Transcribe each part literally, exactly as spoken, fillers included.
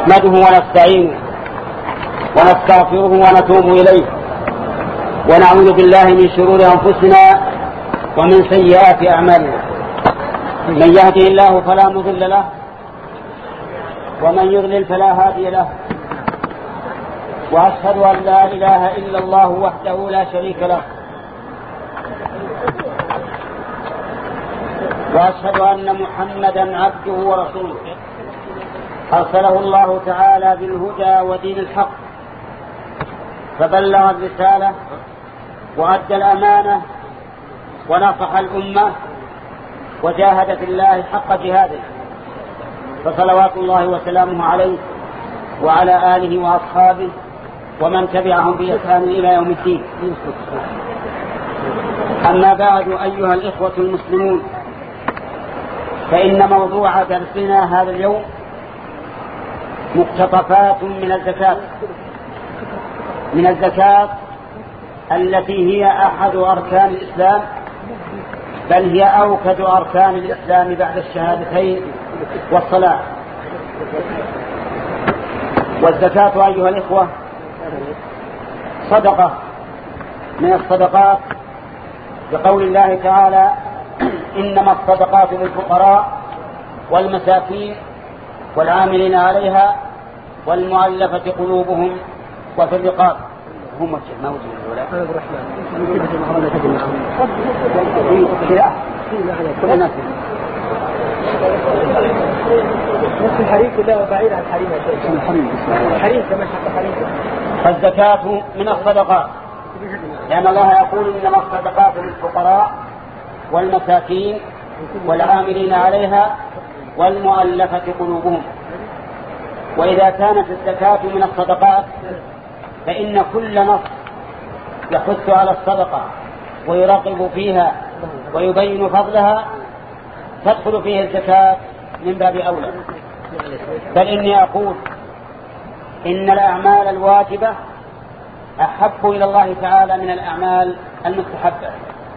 نحمده ونستعينه ونستغفره ونتوب إليه ونعوذ بالله من شرور أنفسنا ومن سيئات أعمالنا. من يهده الله فلا مضل له ومن يضلل فلا هادي له، وأشهد أن لا إله إلا الله وحده لا شريك له، وأشهد أن محمدا عبده ورسوله أرسله الله تعالى بالهدى ودين الحق، فبلغ الرسالة وأدى الأمانة ونصح الأمة وجاهد في الله حق جهاده، فصلوات الله وسلامه عليه وعلى آله وأصحابه ومن تبعهم بإحسان إلى يوم الدين. أما بعد، أيها الإخوة المسلمون، فإن موضوع درسنا هذا اليوم مقتطفات من الزكاة من الزكاة التي هي أحد أركان الإسلام، بل هي أوكد أركان الإسلام بعد الشهادتين والصلاة. والزكاة أيها الإخوة صدقة من الصدقات، بقول الله تعالى: إنما الصدقات للفقراء والمساكين والعاملين عليها والمؤلفة قلوبهم وفي الرقاب. هم ما وجهوا ولا أنا الرحمن نفس الحريم كلها بعيد عن الحريم الحريم كما شاء الحريم. فالزكاة من الصدقات، لأن الله يقول: إنما الصدقات للفقراء والمساكين والعاملين عليها والمؤلفة قلوبهم. وإذا كانت الزكاة من الصدقات فإن كل نص يحث على الصدقة ويرغب فيها ويبين فضلها تدخل فيه الزكاة من باب أولى. بل إني أقول إن الأعمال الواجبة أحب إلى الله تعالى من الأعمال المستحبة،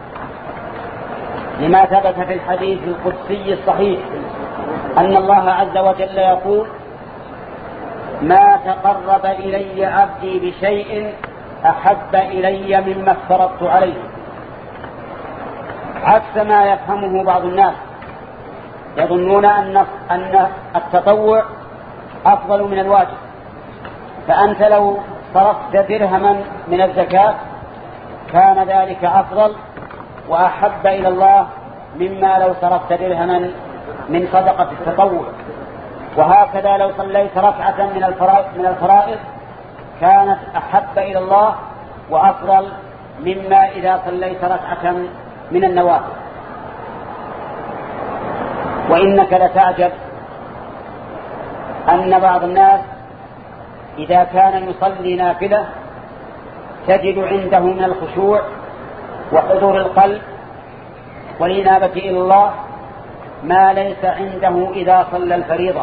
لما ثبت في الحديث القدسي الصحيح أن الله عز وجل يقول: ما تقرب إلي عبدي بشيء أحب إلي مما افترضت عليه، عكس ما يفهمه بعض الناس، يظنون أن أن التطوع أفضل من الواجب. فأنت لو صرفت درهما من الزكاة كان ذلك أفضل وأحب إلى الله مما لو صرفت درهما من صدقة التطوع. وهكذا لو صليت ركعة من الفرائض من الفرائض كانت أحب إلى الله وأفضل مما إذا صليت ركعة من النوافل. وإنك لتعجب أن بعض الناس إذا كان يصلي نافلة تجد عنده من الخشوع وحضور القلب والإنابة إلى الله ما ليس عنده إذا صلى الفريضة.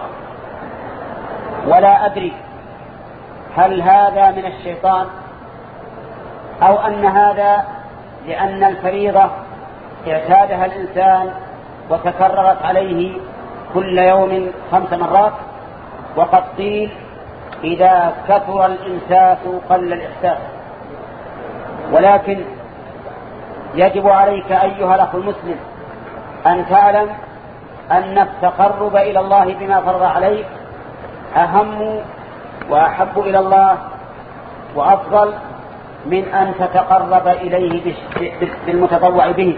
ولا أدري هل هذا من الشيطان أو أن هذا لأن الفريضة اعتادها الإنسان وتكررت عليه كل يوم خمس مرات. وقد قيل: إذا كثر الإمساك قل الإحساس. ولكن يجب عليك أيها الأخ المسلم أن تعلم أن التقرب إلى الله بما فرض عليك أهم وأحب إلى الله وأفضل من أن تتقرب إليه بالمتطوع به،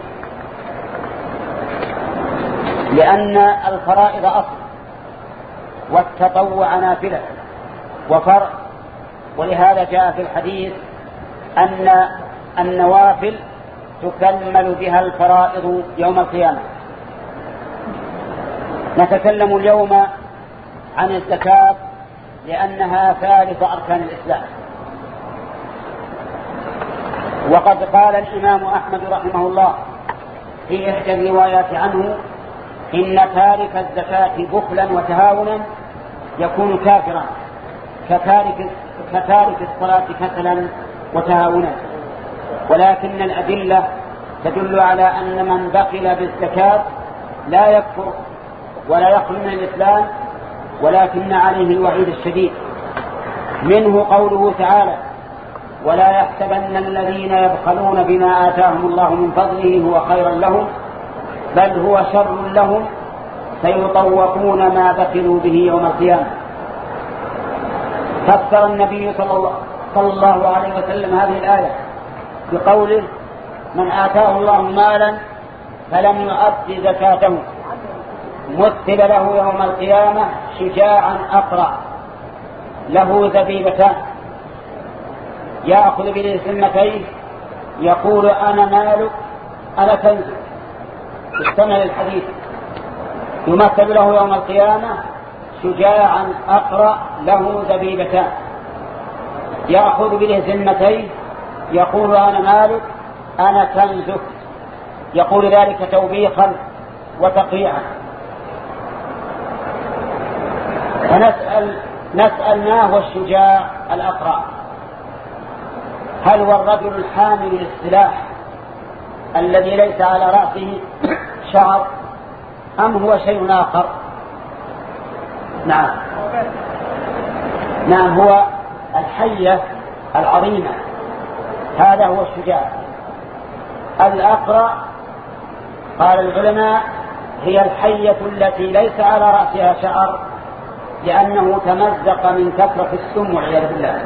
لأن الفرائض أصل والتطوع نافلة وفرع. ولهذا جاء في الحديث أن النوافل تكمل بها الفرائض يوم القيامة. نتكلم اليوم عن الزكاة لأنها ثالث أركان الإسلام. وقد قال الإمام أحمد رحمه الله في إحدى الروايات عنه: إن تارك الزكاة بخلا وتهاونا يكون كافرا كتارك, كتارك الصلاة كسلا وتهاونا. ولكن الأدلة تدل على أن من بخل بالزكاة لا يكفر ولا يخرج من الإسلام ولكن عليه الوعيد الشديد. منه قوله تعالى: ولا يحسبن الذين يبخلون بما آتاهم الله من فضله هو خيرا لهم بل هو شر لهم سيطوقون ما بخلوا به يوم القيامة. فسر النبي صلى الله عليه وسلم هذه الآية بقوله: من آتاه الله مالا فلم يؤد زكاته مثل له يوم القيامة شجاعا أقرع له زبيبتان يأخذ بسمتيه يقول: أنا مالك أنا كنزك. استمع للحديث: يمثل له يوم القيامة شجاعا أقرع له زبيبتان يأخذ بسمتيه يقول: أنا مالك أنا كنزك. يقول ذلك توبيخا وتقريعا. فنسأل نسأل ما هو الشجاع الأقرع؟ هل هو الرجل الحامل للسلاح الذي ليس على رأسه شعر أم هو شيء آخر؟ نعم نعم هو الحية العظيمة، هذا هو الشجاع. الأقرع قال العلماء هي الحية التي ليس على رأسها شعر لأنه تمزق من كثرة السم والعياذ بالله.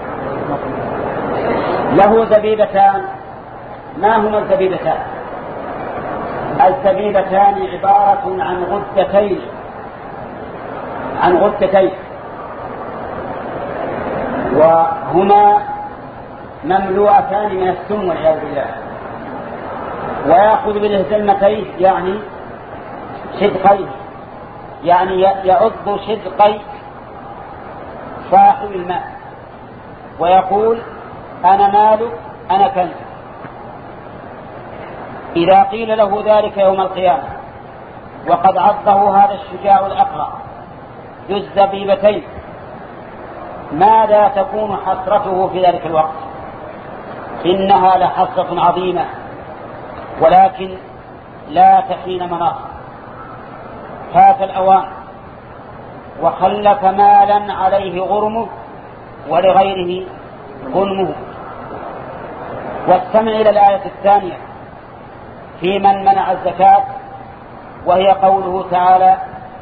له زبيبتان. ما هما الزبيبتان؟ الزبيبتان عبارة عن غدتين عن غدتين وهما مملوءتان من السم والعياذ بالله. ويأخذ بالهزلمتين يعني شدقين، يعني يعض شدقي صاحب الماء ويقول: أنا مالك أنا كنزك. إذا قيل له ذلك يوم القيامة وقد عضه هذا الشجاع الأقرع ذو الزبيبتين ماذا تكون حسرته في ذلك الوقت؟ إنها لحسرة عظيمة ولكن لا تحين مناص. فات الأوان وخلف مالا عليه غرمه ولغيره غنمه. واستمع إلى الآية الثانية في من منع الزكاة، وهي قوله تعالى: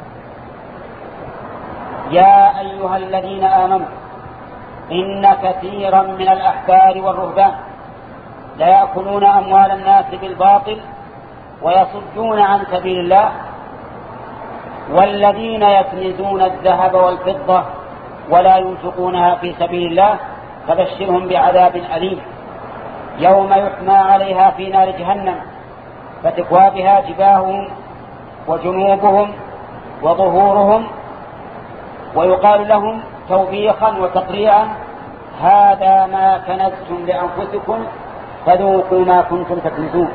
يا أيها الذين آمنوا إن كثيرا من الأحبار والرهبان ليأكلون أموال الناس بالباطل ويصدون عن سبيل الله والذين يكنزون الذهب والفضة ولا ينفقونها في سبيل الله فبشرهم بعذاب أليم يوم يحمى عليها في نار جهنم فتكوى بها جباههم وجنوبهم وظهورهم ويقال لهم توبيخا وتقريعا: هذا ما كنزتم لأنفسكم فذوقوا ما كنتم تكنزون.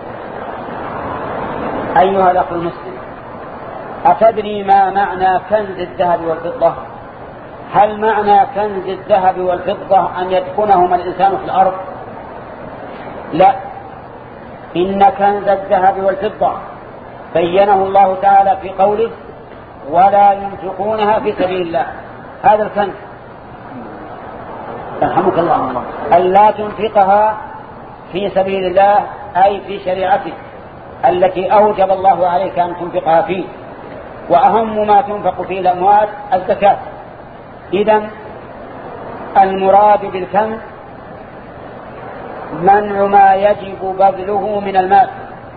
أيها الأخ المسلم، أتدري ما معنى كنز الذهب والفضة؟ هل معنى كنز الذهب والفضة أن يدفنهما الإنسان في الأرض؟ لا، إن كنز الذهب والفضة بينه الله تعالى في قوله: ولا ينفقونها في سبيل الله. هذا الكنز رحمك الله ألا تنفقها في سبيل الله أي في شريعته التي أوجب الله عليك أن تنفقها فيه، وأهم ما تنفق فيه الأموال الزكاة. إذن المراد بالكنز منع ما يجب بذله من المال.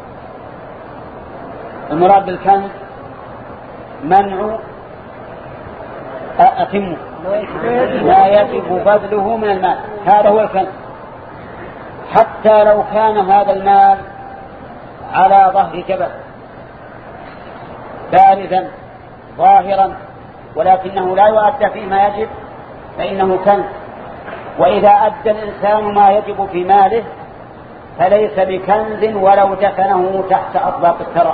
المراد بالكنز منع أتم ما يجب بذله من المال، هذا هو الكنز. حتى لو كان هذا المال على ظهر جبل بارزا ظاهرا ولكنه لا يؤدى فيه ما يجب فإنه كنز. وإذا أدى الإنسان ما يجب في ماله فليس بكنز ولو دفنه تحت أطباق الثرى.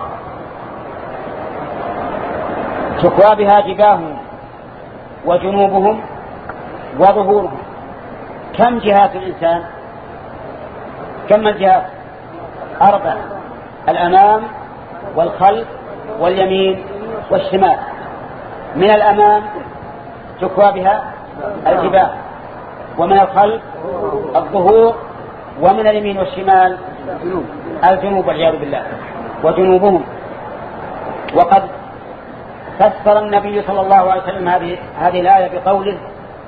تكوى بها جباههم وجنوبهم وظهورهم. كم جهات الإنسان؟ كم الجهات؟ أربع: الأمام والخلف واليمين والشمال. من الأمام تكوى بها الجبال، ومن الخلف الظهور، ومن اليمين والشمال الجنوب والعياذ بالله وجنوبهم. وقد فسر النبي صلى الله عليه وسلم هذه هذه الآية بقوله: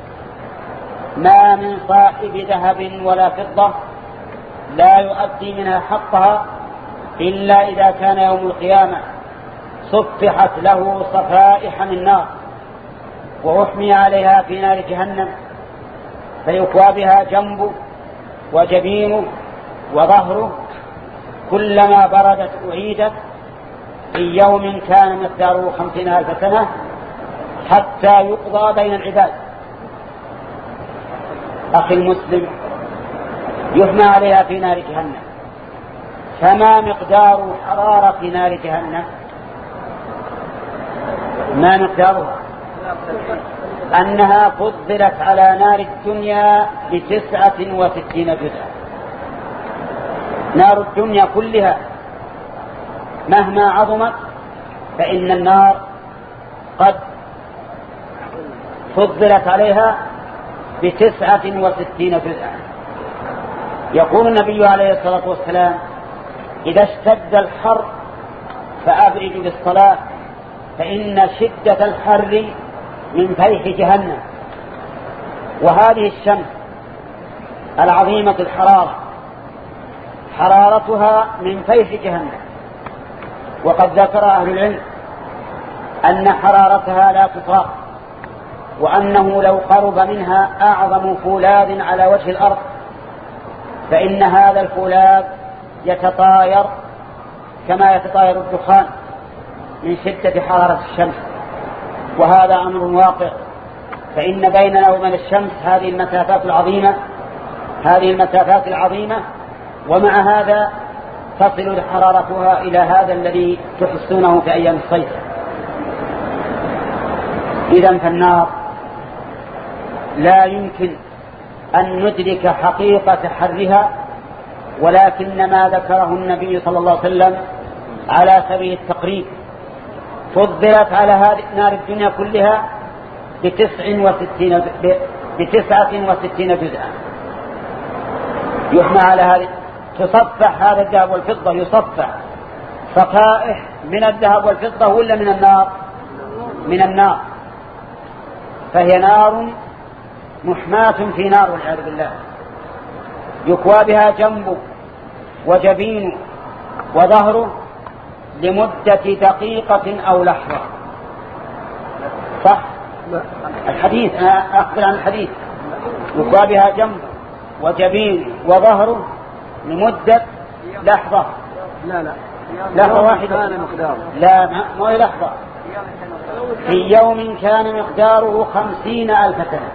ما من صاحب ذهب ولا فضة لا يؤدي منها حقها إلا إذا كان يوم القيامة صفحت له صفائح من نار وأحمي عليها في نار جهنم فيكوى بها جنبه وجبينه وظهره، كلما بردت أعيدت في يوم كان مقداره خمسين ألف سنة حتى يقضى بين العباد. أخي المسلم، يحمى عليها في نار جهنم، فما مقدار حرارة نار جهنم؟ ما مقدارها؟ أنها فضلت على نار الدنيا بتسعة وستين جزءا. نار الدنيا كلها مهما عظمت فإن النار قد فضلت عليها بتسعة وستين جزءا. يقول النبي عليه الصلاة والسلام: إذا اشتد الحر فأبردوا بالصلاة فإن شدة الحر من فيح جهنم. وهذه الشمس العظيمة الحرارة حرارتها من فيح جهنم، وقد ذكر أهل العلم أن حرارتها لا تطاق، وأنه لو قرب منها أعظم فولاذ على وجه الأرض فإن هذا الفولاذ يتطاير كما يتطاير الدخان من شدة حرارة الشمس. وهذا أمر واقع، فإن بيننا وبين الشمس هذه المسافات العظيمة هذه المسافات العظيمة ومع هذا تصل حرارتها إلى هذا الذي تحسونه في أيام الصيف. إذن فالنار لا يمكن أن ندرك حقيقة حرها، ولكن ما ذكره النبي صلى الله عليه وسلم على سبيل التقريب: فضلت على هذه نار الدنيا كلها بتسع وستين بتسعة وستين جزءا. يحمى على هذه، تصفح هذا الذهب والفضة، يصفح صفائح من الذهب والفضة ولا من النار؟ من النار. فهي نار محماة في نار والعياذ بالله، يكوى بها جنبه وجبينه وظهره لمدة دقيقة أو لحظة. صح؟ الحديث، أنا أخبر عن الحديث. يكوى بها جنبه وجبينه وظهره لمدة لحظة. لا لا لحظة واحدة. لا ما هي لحظة. في يوم كان مقداره خمسين ألف سنة.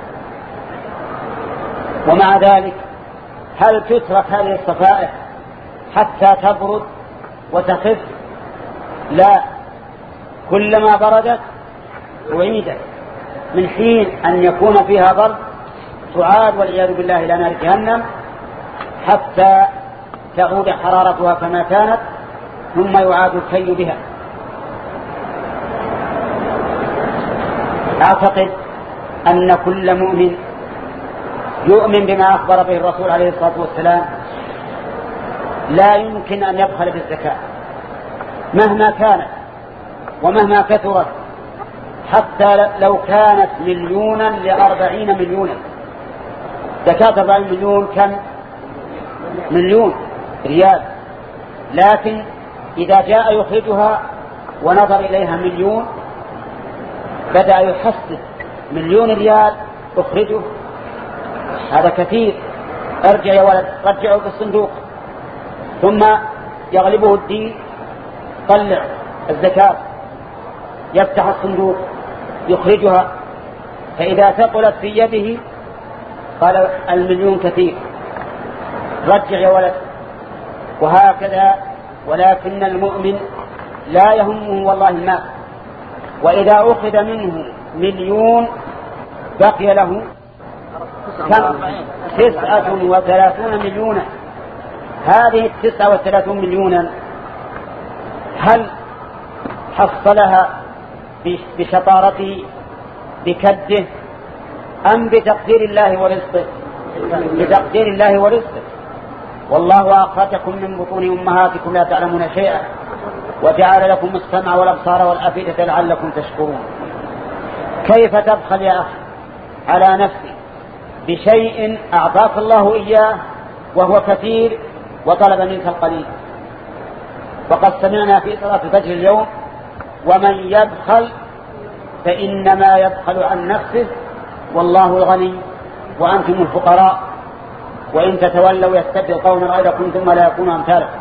ومع ذلك هل تترك هذه الصفائح حتى تبرد وتخف؟ لا، كلما بردت أعيدت. من حين أن يكون فيها برد تعاد والعياذ بالله إلى نار جهنم حتى تعود حرارتها كما كانت، ثم يعاد الكي بها. أعتقد أن كل مؤمن يؤمن بما أخبر به الرسول عليه الصلاة والسلام لا يمكن أن يبخل بالزكاة مهما كانت ومهما كثرت، حتى لو كانت مليونا لأربعين مليونا. زكاة أربعين مليون كم؟ مليون ريال. لكن إذا جاء يخرجها ونظر إليها مليون بدأ يحسس: مليون ريال أخرجه، هذا كثير، ارجع يا ولد رجعه بالصندوق. ثم يغلبه الدين، طلع الزكاة، يفتح الصندوق يخرجها، فإذا ثقلت في يده قال: المليون كثير، رجع يا ولد. وهكذا. ولكن المؤمن لا يهمه والله المال، وإذا أخذ منه مليون بقي له كم؟ تسعة وثلاثون مليونا. هذه التسعة وثلاثون مليونا هل حصلها بشطارته بكده أم بتقدير الله ورزقه؟ بتقدير الله ورزقه. والله أخرجكم من بطون أمهاتكم لا تعلمون شيئا وجعل لكم السمع والأبصار والأفئدة لعلكم تشكرون. كيف تبخل يا أخي على نفسك بشيء أعطاك الله إياه وهو كثير وطلب منك القليل؟ وقد سمعنا في صلاة الفجر اليوم: ومن يبخل فإنما يبخل عن نفسه والله الغني وأنتم الفقراء وإن تتولوا يستبدل قوما غيركم ثم لا يكونوا أمثالكم.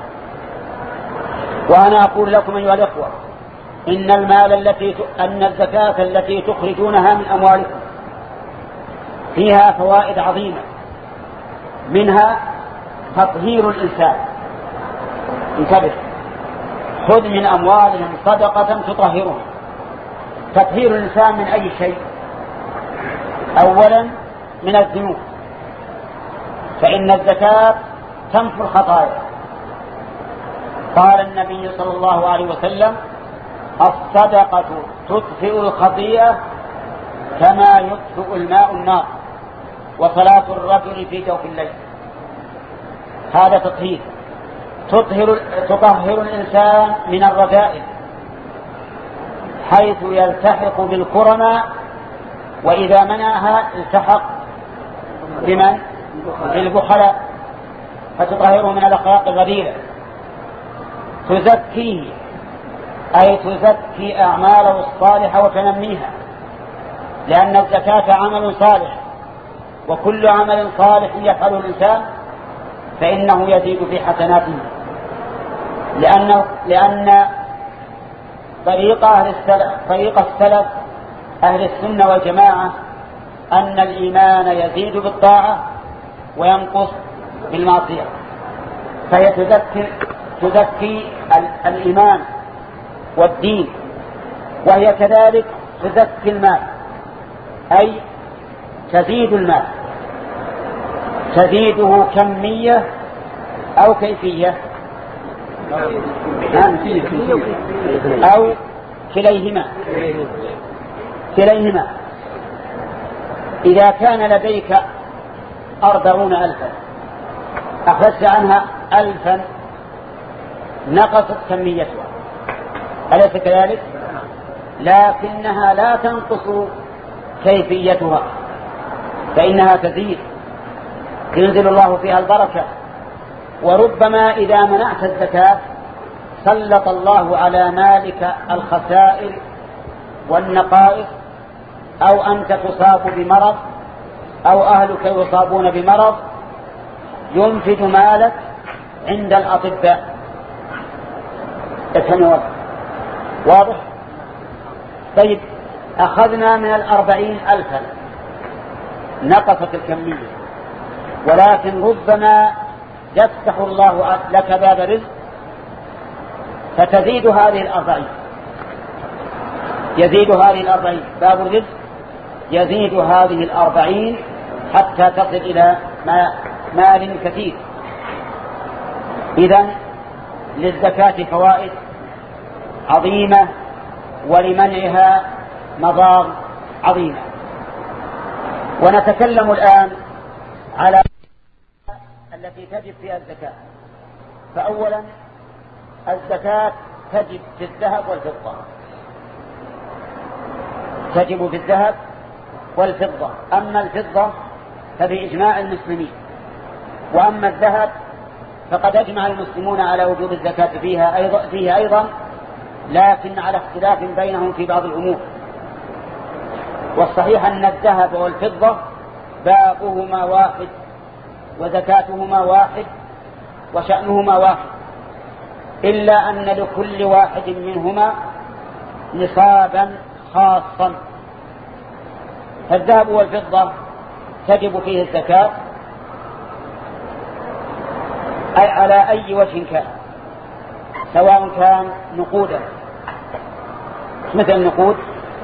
وأنا أقول لكم أيها الإخوة إن المال التي أن الزكاة التي تخرجونها من أموالكم فيها فوائد عظيمة، منها تطهير الإنسان. انتبه، خذ من أموالهم صدقة تطهرهم. تطهير الإنسان من أي شيء؟ أولا من الذنوب، فإن الزكاة تنفي الخطايا. قال النبي صلى الله عليه وسلم: الصدقة تطفئ الخطيئة كما يطفئ الماء النار، وصلاة الرجل في جوف الليل. هذا تطهير. تطهر, تطهر الإنسان من الرذائل حيث يلتحق بالكرماء، وإذا منعها التحق بمن؟ بالبخلاء، فتطهره من الأخلاق الرذيلة. تزكيه أي تزكي أعماله الصالحة وتنميها، لأن الزكاة عمل صالح، وكل عمل صالح يفعله الإنسان فإنه يزيد في حسناته، لأن لأن طريق أهل السلف طريق السلف أهل السنة والجماعة أن الإيمان يزيد بالطاعة وينقص بالمعصية، فهي تزكي تزكي الإيمان والدين، وهي كذلك تزكي المال، أي تزيد المال، تزيده كمية أو كيفية أو كليهما كليهما إذا كان لديك أربعون ألفا أخذت عنها ألفا نقصت كميتها، أليس كذلك؟ لكنها لا تنقص كيفيتها، فإنها تزيد، ينزل الله فيها البركة. وربما إذا منعت الزكاة سلط الله على مالك الخسائر والنقائص، أو أنت تصاب بمرض أو أهلك يصابون بمرض ينفد مالك عند الأطباء. افهموا واضح؟ طيب، أخذنا من الأربعين ألفا نقصت الكمية، ولكن ربما يفتح الله لك باب رزق فتزيد هذه الأربعين يزيد هذه الأربعين باب الرزق يزيد هذه الأربعين حتى تصل إلى مال كثير. إذن للزكاة فوائد عظيمة ولمنعها مضار عظيمة. ونتكلم الآن على التي تجب فيها الزكاة. فأولا الزكاة تجب في الذهب والفضة، تجب في الذهب والفضة. أما الفضة فبإجماع المسلمين، وأما الذهب فقد أجمع المسلمون على وجوب الزكاة فيها أيضا, فيه أيضا لكن على اختلاف بينهم في بعض الأمور. والصحيح أن الذهب والفضة بابهما واحد وزكاتهما واحد وشأنهما واحد، إلا أن لكل واحد منهما نصابا خاصا. فالذهب والفضة تجب فيه الزكاة أي على أي وجه كان، سواء كان نقودا مثل النقود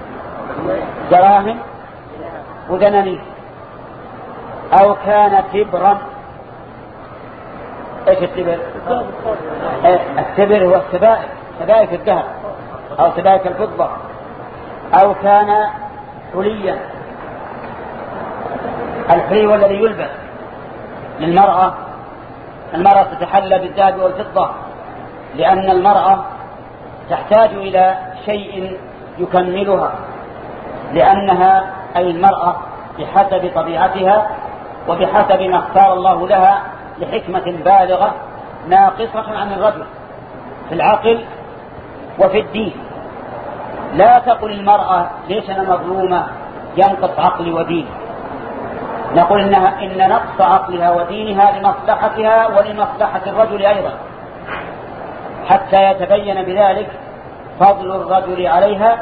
دراهم ودنانير، أو كان تبرا. ايش التبر؟ التبر هو السبائك، سبائك الذهب أو سبائك الفضة. أو كان حليا. الحلي والذي يلبس للمرأة، المرأة تتحلى بالذهب والفضة لأن المرأة تحتاج إلى شيء يكملها، لأنها أي المرأة بحسب طبيعتها وبحسب ما اختار الله لها لحكمة بالغة ناقصة عن الرجل في العقل وفي الدين. لا تقل المرأة ليش أنا مظلومة ينقص عقلي وديني، نقول إنها إن نقص عقلها ودينها لمصلحتها ولمصلحة الرجل أيضا، حتى يتبين بذلك فضل الرجل عليها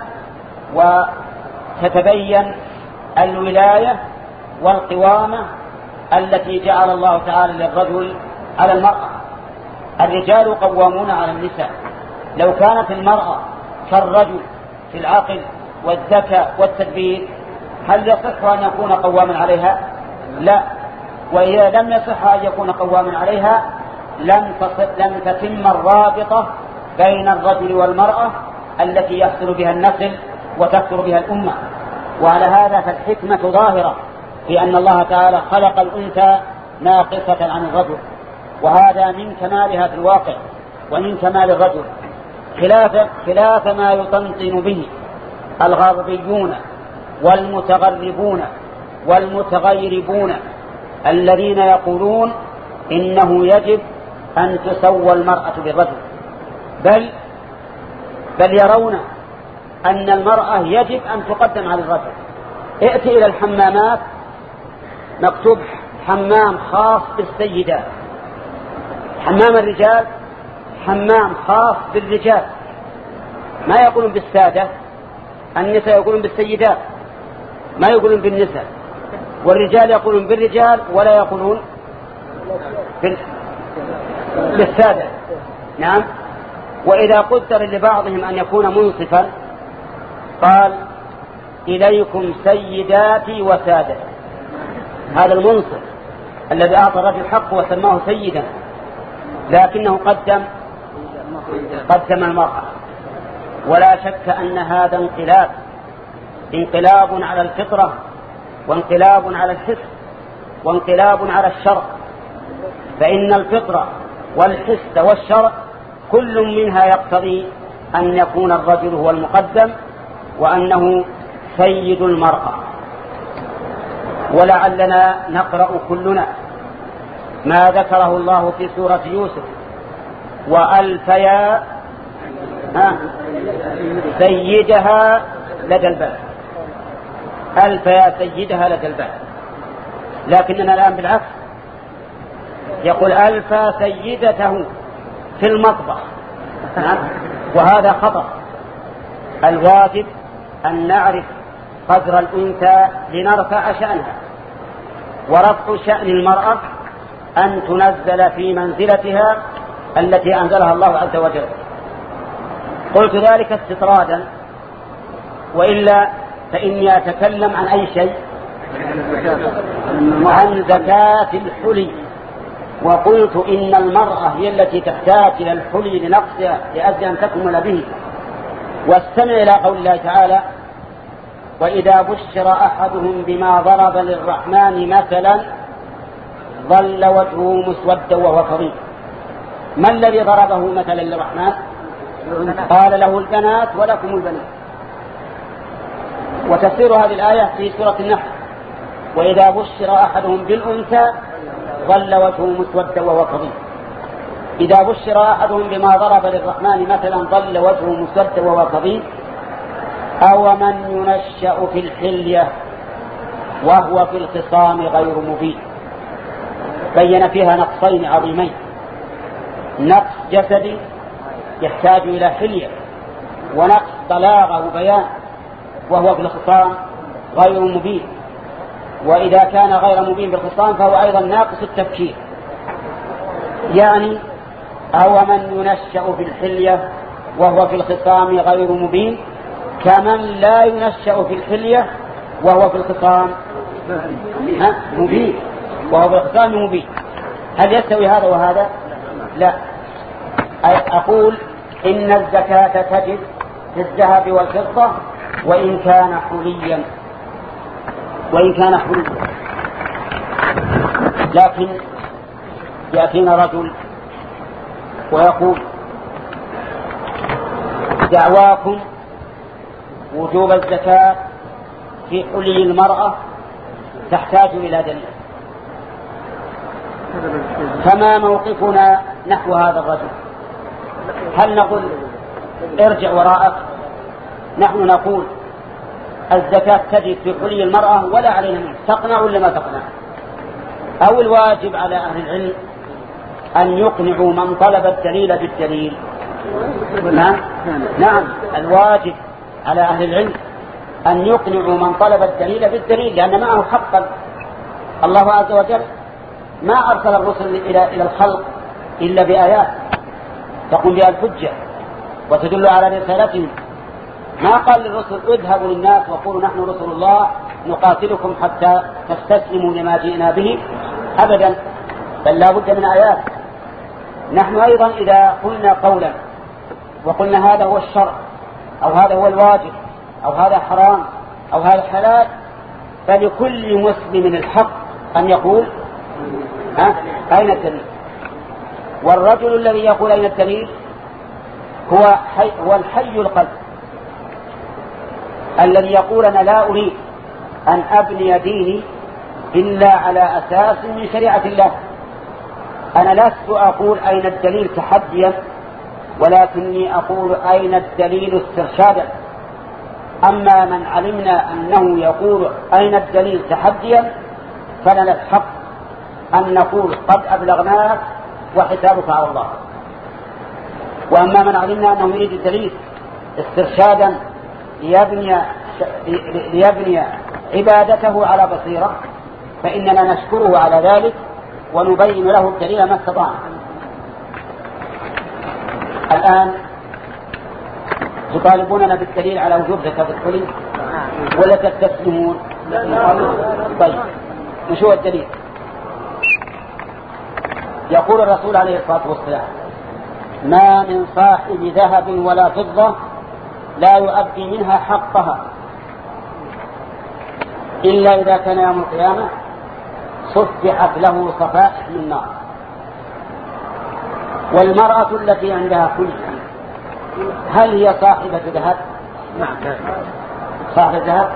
وتتبين الولاية والقوامة التي جعل الله تعالى للرجل على المرأة. الرجال قوامون على النساء. لو كانت المرأة كالرجل في العقل والذكاء والتدبير هل يصح أن يكون قواما عليها؟ لا. وإذا لم يصح أن يكون قواما عليها لم لم تتم الرابطة بين الرجل والمرأة التي يحصل بها النسل وتكثر بها الأمة. وعلى هذا فالحكمة ظاهرة في أن الله تعالى خلق الأنثى ناقصة عن الرجل، وهذا من كمالها في الواقع ومن كمال الرجل، خلاف, خلاف ما يطنطن به الغربيون والمتغربون والمتغيربون الذين يقولون إنه يجب أن تسوى المرأة بالرجل، بل, بل يرون أن المرأة يجب أن تقدم على الرجل. ائتي إلى الحمامات مكتوب حمام خاص بالسيدات، حمام الرجال حمام خاص بالرجال، ما يقولون بالسادة. النساء يقولون بالسيدات ما يقولون بالنساء، والرجال يقولون بالرجال ولا يقولون بالسادة. نعم. وإذا قدر لبعضهم أن يكون منصفا قال إليكم سيداتي وسادتي، هذا المنصف الذي أعطى الرجل حقه وسماه سيدا، لكنه قدم قدم المرأة. ولا شك أن هذا انقلاب انقلاب على الفطرة وانقلاب على الحس وانقلاب على الشرع، فإن الفطرة والحس والشرع كل منها يقتضي أن يكون الرجل هو المقدم وأنه سيد المرأة. ولعلنا نقرأ كلنا ما ذكره الله في سورة يوسف: وألفيا سيدها لدى الباب، ألفيا سيدها لدى الباب. لكننا الآن بالعكس، يقول ألفى سيدته في المطبخ، وهذا خطأ. الواجب أن نعرف قدر الأنثى لنرفع شأنها، ورفع شأن المرأة أن تنزل في منزلتها التي أنزلها الله عز وجل. قلت ذلك استطرادا، وإلا فإني أتكلم عن أي شيء، عن زكاة الحلي. وقلت إن المرأة هي التي تحتاج إلى الحلي لنقصها لأجل أن تكمل به. واستمع إلى قول الله تعالى: وإذا بشر أحدهم بما ضرب للرحمن مثلا ظل وجهه مسودا وهو كظيم. ما الذي ضربه مثلا للرحمن؟ قال له البنات ولكم البنات. وتفسير هذه الآية في سورة النحل: وإذا بشر أحدهم بالأنثى ظل وجهه مسودا وهو كظيم. إذا بشر أحدهم بما ضرب للرحمن مثلا ظل وجهه مسودا وهو كظيم أو من ينشأ في الحلية وهو في الخصام غير مبين. بين فيها نقصين عظيمين: نقص جسدي يحتاج إلى حلية، ونقص بلاغة وبيان وهو في الخصام غير مبين. وإذا كان غير مبين بالخصام فهو أيضا ناقص التفكير. يعني أو من ينشأ في الحلية وهو في الخصام غير مبين كمن لا ينشأ في الحلية وهو في الخصام مبين، وهو في الخصام مبين. هل يستوي هذا وهذا؟ لا. أقول إن الزكاة تجب في الذهب والفضة وإن كان حليا وإن كان حليا لكن يأتينا رجل ويقول دعواكم وجوب الزكاة في حلي المرأة تحتاج إلى دليل، فما موقفنا نحو هذا الرجل؟ هل نقول ارجع وراءك؟ نحن نقول الزكاة تجب في حلي المرأة ولا علينا منه، تقنع ولا ما تقنع؟ أو الواجب على أهل العلم أن يقنعوا من طلب الدليل بالدليل؟ نعم نعم الواجب على أهل العلم أن يقنعوا من طلب الدليل بالدليل، لأن معه حقا. الله عز وجل ما أرسل الرسل إلى إلى الخلق إلا بآيات تقوم بها الحجة وتدل على رسالتهم. ما قال للرسل اذهبوا للناس وقولوا نحن رسل الله نقاتلكم حتى تستسلموا لما جئنا به أبدا، بل لا بد من آيات. نحن أيضا إذا قلنا قولا وقلنا هذا هو الشرع أو هذا هو الواجب أو هذا حرام أو هذا حلال، فلكل مسلم الحق أن يقول ها أين الدليل؟ والرجل الذي يقول أين الدليل هو حي هو الحي القلب الذي يقول أنا لا أريد أن أبني ديني إلا على أساس من شريعة الله. أنا لست أقول أين الدليل تحديا، ولكني أقول أين الدليل استرشادا. أما من علمنا أنه يقول أين الدليل تحديا فلنا الحق أن نقول قد أبلغناك وحسابك على الله. وأما من علمنا أنه يريد الدليل استرشادا ليبني, ليبني عبادته على بصيرة فإننا نشكره على ذلك ونبين له الدليل ما استطعنا. الآن تطالبوننا بالدليل على وجوب زكاة الحلي ولا تستسلمون؟ طيب مش هو الدليل؟ يقول الرسول عليه الصلاة والسلام ما من صاحب ذهب ولا فضة لا يؤدي منها حقها إلا إذا كان يوم القيامة صفحت له صفائح من نار. والمرأة التي عندها كل هل هي صاحبة ذهب؟ نعم صاحبة ذهب؟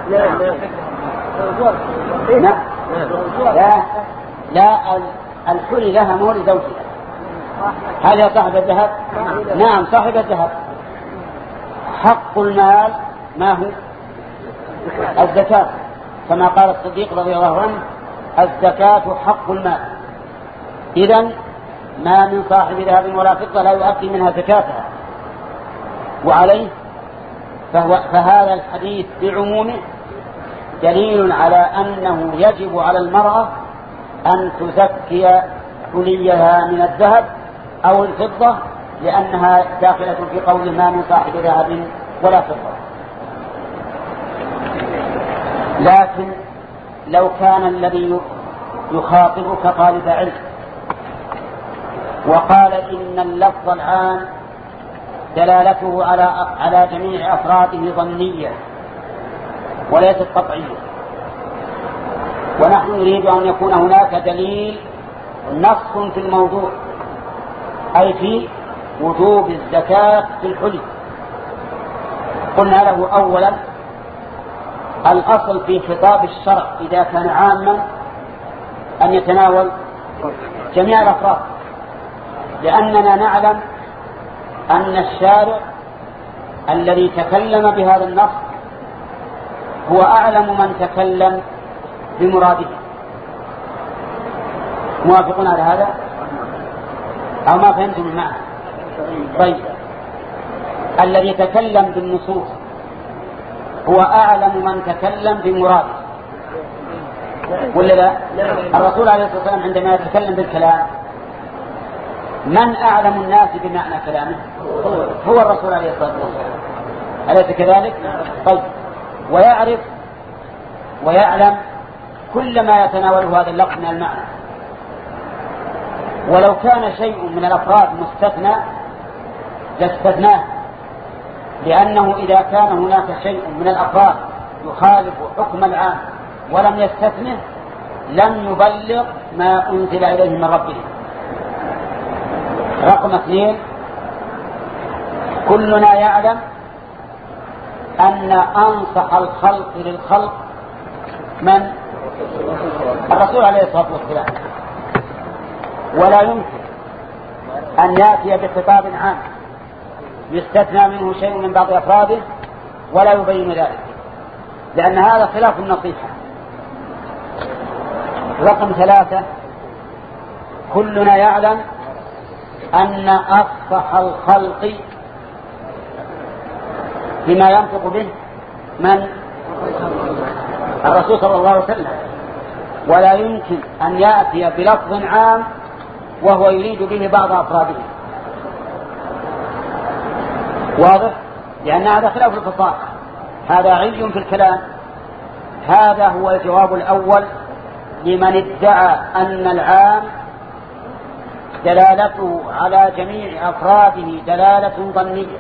لا لا لا الحلي لها مو لزوجها. هل هي صاحبة ذهب؟ نعم صاحبة ذهب. حق المال ما هو؟ الزكاة، كما قال الصديق رضي الله عنه الزكاة حق المال. إذن ما من صاحب ذهب ولا فضة لا يؤدي منها زكاتها. وعليه فهو فهذا الحديث بعمومه دليل على أنه يجب على المرأة أن تزكي حليها من الذهب أو الفضة، لأنها داخلة في قول ما من صاحب ذهب ولا فضة. لكن لو كان الذي يخاطبك طالب علم وقال إن اللفظ العام دلالته على على جميع أفراده ظنية وليست قطعية، ونحن نريد أن يكون هناك دليل نص في الموضوع أي في وجوب الزكاة في الحلي، قلنا له أولا الأصل في خطاب الشرع إذا كان عاما أن يتناول جميع الأفراد، لأننا نعلم أن الشارع الذي تكلم بهذا النص هو أعلم من تكلم بمراده. موافقون على هذا أو ما فهمتم المعنى؟ طيب الذي تكلم بالنصوص هو أعلم من تكلم بمراده ولا لا؟ الرسول عليه الصلاة والسلام عندما يتكلم بالكلام من أعلم الناس بمعنى كلامه؟ هو الرسول عليه الصلاة والسلام، أليس كذلك؟ طيب ويعرف ويعلم كل ما يتناوله هذا اللفظ من المعنى. ولو كان شيء من الأفراد مستثنى لاستثناه، لأنه إذا كان هناك شيء من الأفراد يخالف حكم العام ولم يستثنه لم يبلغ ما أنزل إليه من ربه. رقم اثنين، كلنا يعلم أن أنصح الخلق للخلق من؟ الرسول عليه الصلاة والسلام، ولا يمكن أن يأتي بخطاب عام يستثنى منه شيء من بعض أفراده ولا يبين ذلك، لأن هذا خلاف النصيحة. رقم ثلاثة، كلنا يعلم أن أفصح الخلق بما ينطق به من؟ الرسول صلى الله عليه وسلم، ولا يمكن أن يأتي بلفظ عام وهو يريد به بعض أفراده. واضح؟ لأن هذا خلاف الفصاحة، هذا عي في الكلام. هذا هو الجواب الأول لمن ادعى أن العام دلالته على جميع أفراده دلالة ظنية.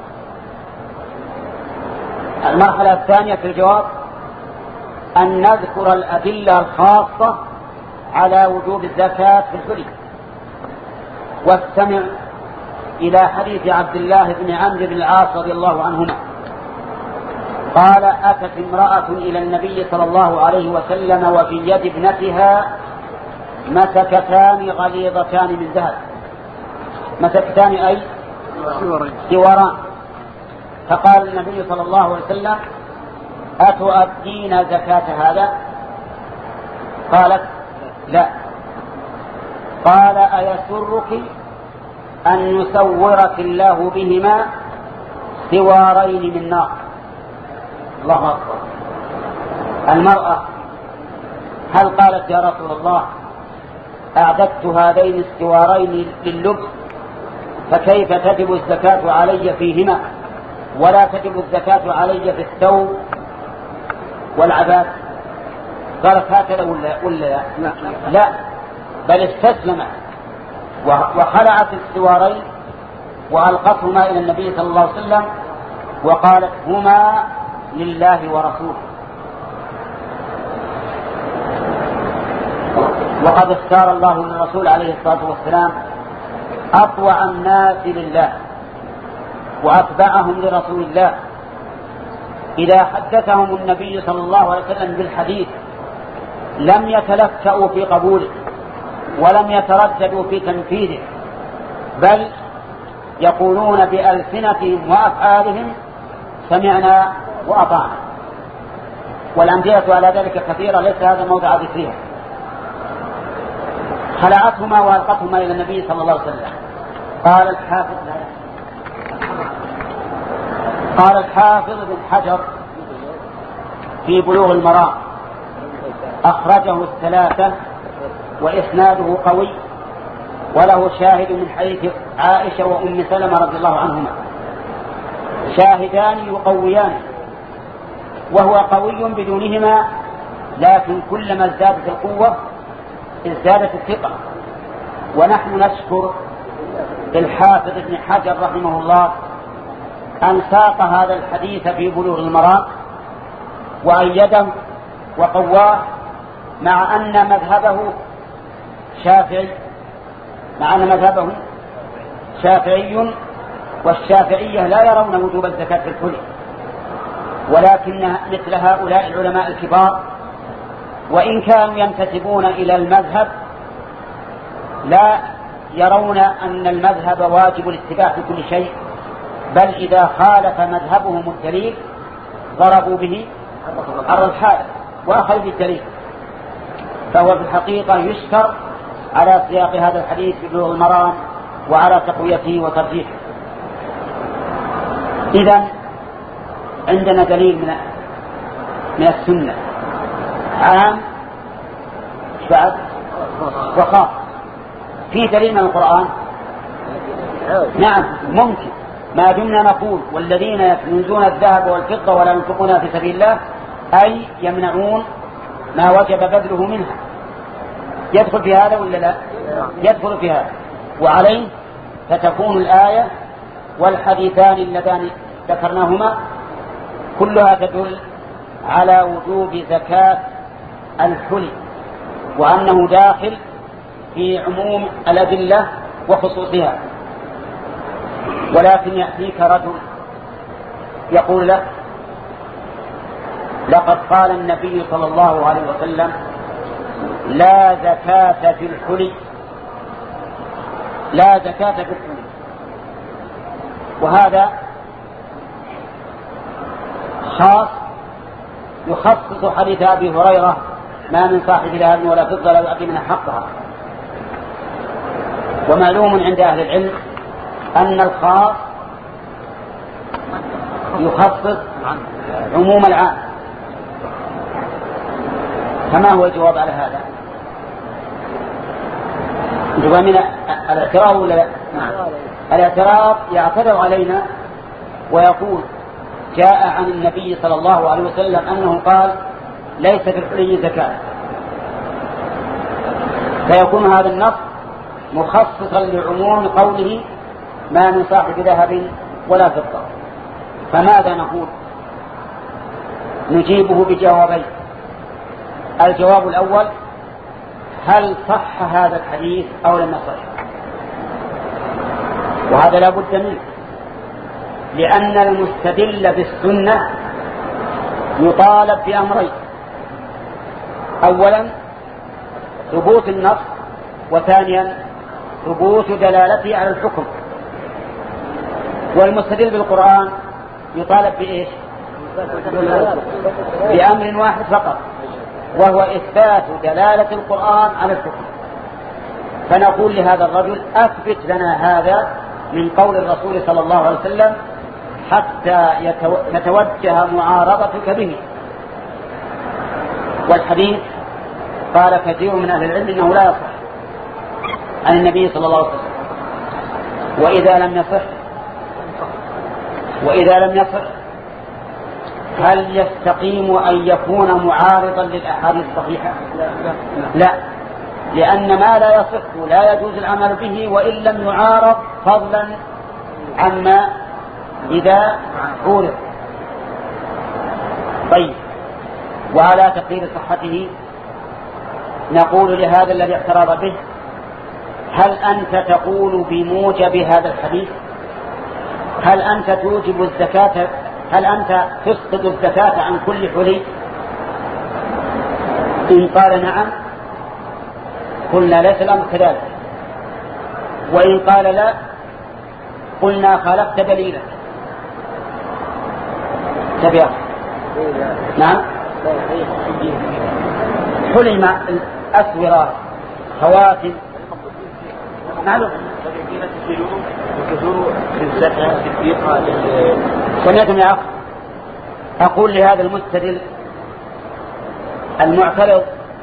المرحلة الثانية في الجواب أن نذكر الأدلة الخاصة على وجوب الزكاة في الحلي. واستمع إلى حديث عبد الله بن عمرو بن العاص رضي الله عنهما قال: أتت امرأة إلى النبي صلى الله عليه وسلم وفي يد ابنتها مسكتان غليظتان من ذهب. مسكتان أي سواران. فقال النبي صلى الله عليه وسلم: أتؤدين زكاة هذا؟ قالت: لا. قال: أيسرك أن يسورك الله بهما سوارين من نار؟ الله أكبر. المرأة هل قالت: يا رسول الله أعددت هذين السوارين لللبس فكيف تجب الزكاة علي فيهما ولا تجب الزكاة علي في الثوب والعباد؟ قالت: هكذا ولا, ولا لا؟ لا، بل استسلمت وخلعت السوارين وألقتهما إلى النبي صلى الله عليه وسلم وقالت: هما لله ورسوله. وقد اختار الله للرسول عليه الصلاة والسلام أطوع الناس لله وأتبعهم لرسول الله. إذا حدثهم النبي صلى الله عليه وسلم بالحديث لم يتلكأوا في قبوله ولم يترددوا في تنفيذه، بل يقولون بألسنتهم وأفعالهم: سمعنا وأطعنا. والأمثلة على ذلك كثيرة، ليس هذا موضع ذكرها. خلعتهما وألقتهما إلى النبي صلى الله عليه وسلم. قال الحافظ قال الحافظ بن حجر في بلوغ المرام: أخرجه الثلاثة وإسناده قوي وله شاهد من حديث عائشة وأم سلمة رضي الله عنهما، شاهدان يقويان، وهو قوي بدونهما، لكن كلما ازدادت القوة ازدادت الثقة. ونحن نشكر الحافظ ابن حجر رحمه الله أن ساق هذا الحديث في بلوغ المرام وأيده وقواه، مع أن مذهبه شافعي مع أن مذهبه شافعي والشافعية لا يرون وجوب الزكاة في الحلي، ولكن مثل هؤلاء العلماء الكبار وإن كانوا ينتسبون إلى المذهب لا يرون أن المذهب واجب الاتباع في كل شيء، بل إذا خالف مذهبهم الدليل ضربوا به على الحال وأخذوا بالدليل. فهو في الحقيقة يشكر على سياق هذا الحديث في بلوغ المرام وعلى تقويته وترجيحه. إذن عندنا دليل من من السنة عام بعد وخاص. في دليل من القرآن؟ نعم ممكن، ما دمنا نقول والذين يكنزون الذهب والفضة ولا ينفقونها في سبيل الله، أي يمنعون ما وجب بذله منها. يدخل في هذا ولا لا؟ يدخل في هذا. وعليه فتكون الآية والحديثان اللذان ذكرناهما كلها تدل على وجوب زكاة الحلي، وأنه داخل في عموم الأدلة وخصوصها. ولكن يأتيك رجل يقول لك: لقد قال النبي صلى الله عليه وسلم: لا زكاة في الحلي، لا زكاة في الحلي. وهذا خاص يخصص حديث أبي هريرة: ما من صاحب ذهب ولا فضة لا يؤدي منها حقها. ومعلوم عند أهل العلم أن الخاص يخصص عموم العام. فما هو الجواب على هذا؟ الجواب من الاعتراض ولا لا؟ الاعتراض يعترض علينا ويقول: جاء عن النبي صلى الله عليه وسلم أنه قال: ليس في الحلي زكاة، فيكون هذا النص مخصصا لعموم قوله: ما من صاحب ذهب ولا فضة. فماذا نقول؟ نجيبه بجوابين. الجواب الأول: هل صح هذا الحديث أو لم يصح؟ وهذا لا بد منه، لأن المستدل بالسنة يطالب بأمرين: أولا ثبوت النص، وثانيا ثبوت دلالته على الحكم. والمستدل بالقرآن يطالب بإيش؟ بأمر واحد فقط، وهو إثبات دلالة القرآن على الحكم. فنقول لهذا الرجل: أثبت لنا هذا من قول الرسول صلى الله عليه وسلم حتى يتوجه معارضتك به. والحديث قال كثير من أهل العلم إنه لا يصح عن النبي صلى الله عليه وسلم. وإذا لم يصح وإذا لم يصح هل يستقيم أن يكون معارضا للأحاديث الصحيحة؟ لا، لأن ما لا يصح لا يجوز العمل به وإن لم يعارض، فضلا عما إذا عورض. طيب، وعلى تقرير صحته نقول لهذا الذي اعترض به: هل أنت تقول بموجب هذا الحديث؟ هل أنت توجب الزكاة؟ هل أنت تسقط الزكاة عن كل حلي؟ إن قال نعم قلنا ليس الأمر كذلك، وإن قال لا قلنا خالفت دليلك. تبيع نعم حلي مع الأسورة خواتم معلوم. سمعتم يا أخ؟ أقول لهذا المستدل المعترض،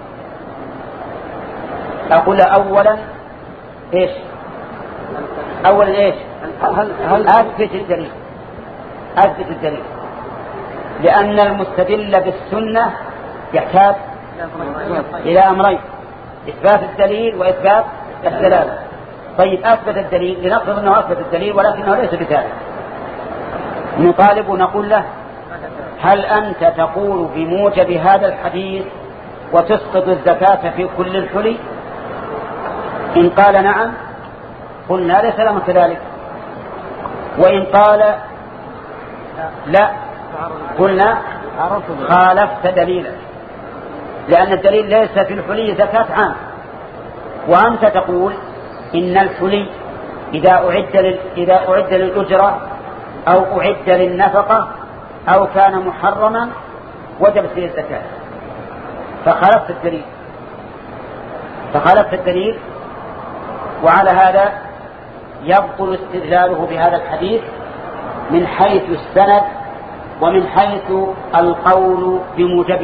أقول أولا إيش؟ أولا إيش؟ هل هل أثبت الدليل، أثبت الدليل، لأن المستدل بالسنة يحتاج إلى أمرين: إثبات الدليل وإثبات الدلالة. طيب، أثبت الدليل، لنفرض أنه أثبت الدليل ولكنه ليس بذلك، نطالب ونقول له: هل أنت تقول بموجب هذا الحديث وتسقط الزكاة في كل الحلي؟ إن قال نعم قلنا ليس لهم كذلك، وإن قال لا قلنا خالفت دليلا، لأن الدليل ليس في الحلي زكاة عام. وأنت تقول إن الحلي إذا أعد إذا أعد للأجرة أو أعد للنفقة أو كان محرما وجب فيه الزكاة، فخالفت الدليل فخالفت الدليل وعلى هذا يبطل استدلاله بهذا الحديث من حيث السند ومن حيث القول بموجبه.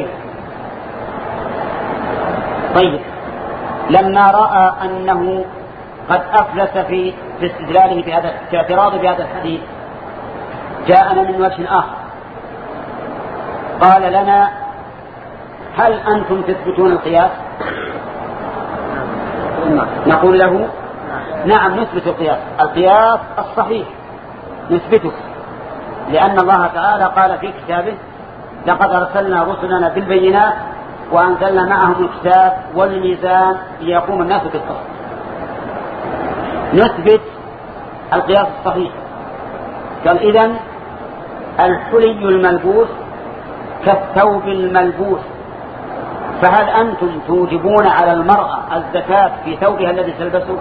طيب، لما رأى أنه قد أفلس في استدلاله بهذا في اعتراضه بهذا الحديث، جاءنا من وجه آخر، قال لنا: هل أنتم تثبتون القياس؟ نقول له: نعم نثبت القياس، القياس الصحيح نثبته، لأن الله تعالى قال في كتابه لقد أرسلنا رسلنا بالبينات وأنزلنا معهم الكتاب والميزان ليقوم الناس بالقسط. نثبت القياس الصحيح. قال إذن الحلي الملبوس كالثوب الملبوس، فهل أنتم توجبون على المرأة الزكاة في ثوبها الذي تلبسه؟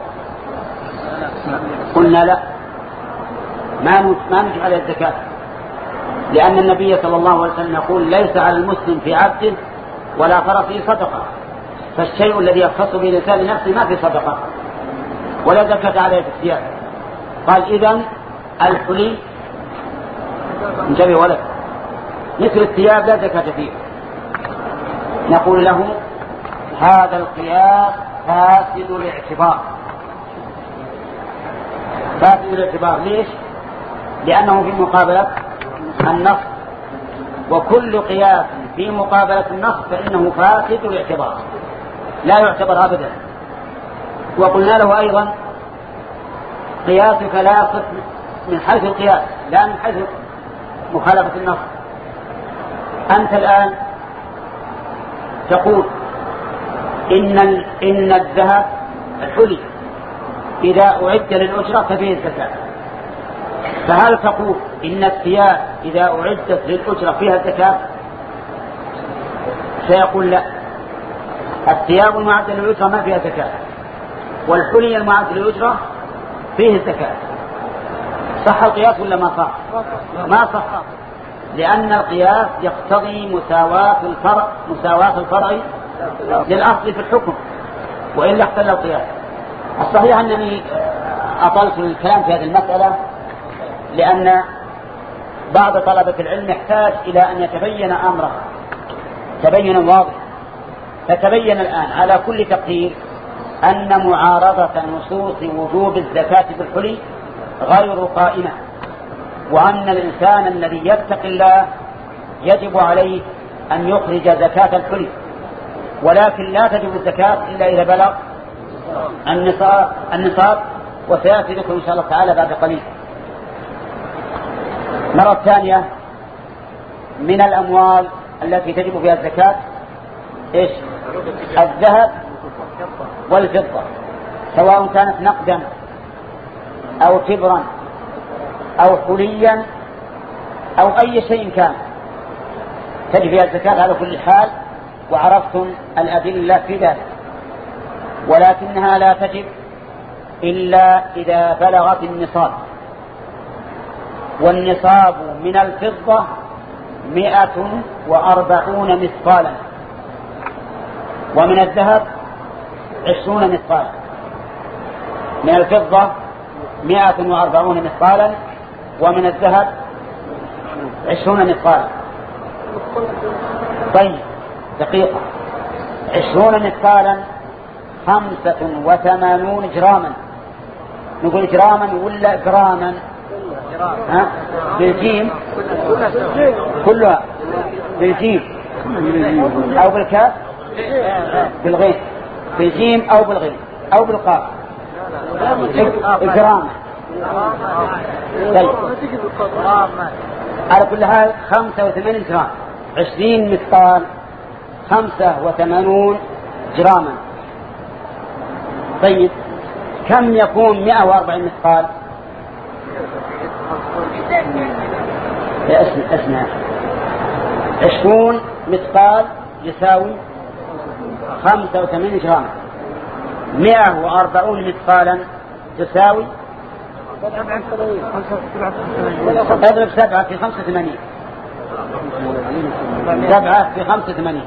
قلنا لا، ما نوجب على الزكاة، لأن النبي صلى الله عليه وسلم يقول ليس على المسلم في عبده ولا فرسه صدقة، فالشيء الذي يختص به الإنسان لنفسه ما في صدقة ولا زكاة عليه في الثياب. قال إذن الحلي انتبه ولد مثل الثياب لا زكاة فيه. نقول له هذا القياس فاسد الاعتبار. فاسد الاعتبار ليش؟ لأنه في مقابلة النص، وكل قياس في مقابلة النص فإنه فاسد الاعتبار لا يعتبر أبدا. وقلنا له أيضا قياسك لا يصح من حيث القياس لا من حيث مخالفة النص. أنت الآن تقول إن إن الذهب الحلي إذا أعد للأجرة ففيه الزكاة، فهل تقول إن الثياب إذا أعدت للأجرة فيها الزكاة؟ سيقول لا، الثياب المعدة للأجرة ما فيها زكاة، والحلي المعدة للأجرة فيه الزكاة. صح القياس ولا ما صح؟ ما صح، لأن القياس يقتضي مساواة الفرع مساواة الفرع للأصل في الحكم، وإلا اختل القياس. الصحيح أنني أطلت الكلام في هذه المسألة لأن بعض طلبة العلم يحتاج إلى أن يتبين أمره تبينا واضح. فتبين الآن على كل تقدير أن معارضة نصوص وجوب الزكاة بالحلي غير قائمة، وأن الإنسان الذي يتقي الله يجب عليه أن يخرج زكاة الحلي، ولكن لا تجب الزكاة إلا إذا بلغ النصاب, النصاب وسيأتي ذكر إن شاء الله تعالى بعد قليل. مرة ثانية من الأموال التي تجب فيها الزكاة إيش؟ الذهب والفضة، سواء كانت نقدا أو كبرا أو حليا أو أي شيء كان تجب فيها الزكاة على كل حال، وعرفتم الأدلة في ذلك. ولكنها لا تجب إلا إذا بلغت النصاب، والنصاب من الفضة مئة وأربعون مثقالا، ومن الذهب عشرون مثقالا. من الفضة مئة وأربعون مثقالا، ومن الذهب عشرون مثقالا. طيب دقيقة، عشرون مثقالا خمسة وثمانون جراما. نقول جراما ولا جراما؟ ها؟ بالجيم كلها بالجيم أو بالكاف بالغين، بالجيم أو بالغين أو بالقاف جراما. طيب على كل حال خمسة وثمانين جرام، عشرين مثقال خمسة وثمانون جراما. طيب كم يكون مئة وأربعين مثقال؟ اسمع اسمع عشرون مثقال يساوي خمسة وثمانين جرام، مئة وأربعون مثقالا تساوي اضرب سبعة في خمسة وثمانين، سبعة في خمسة وثمانين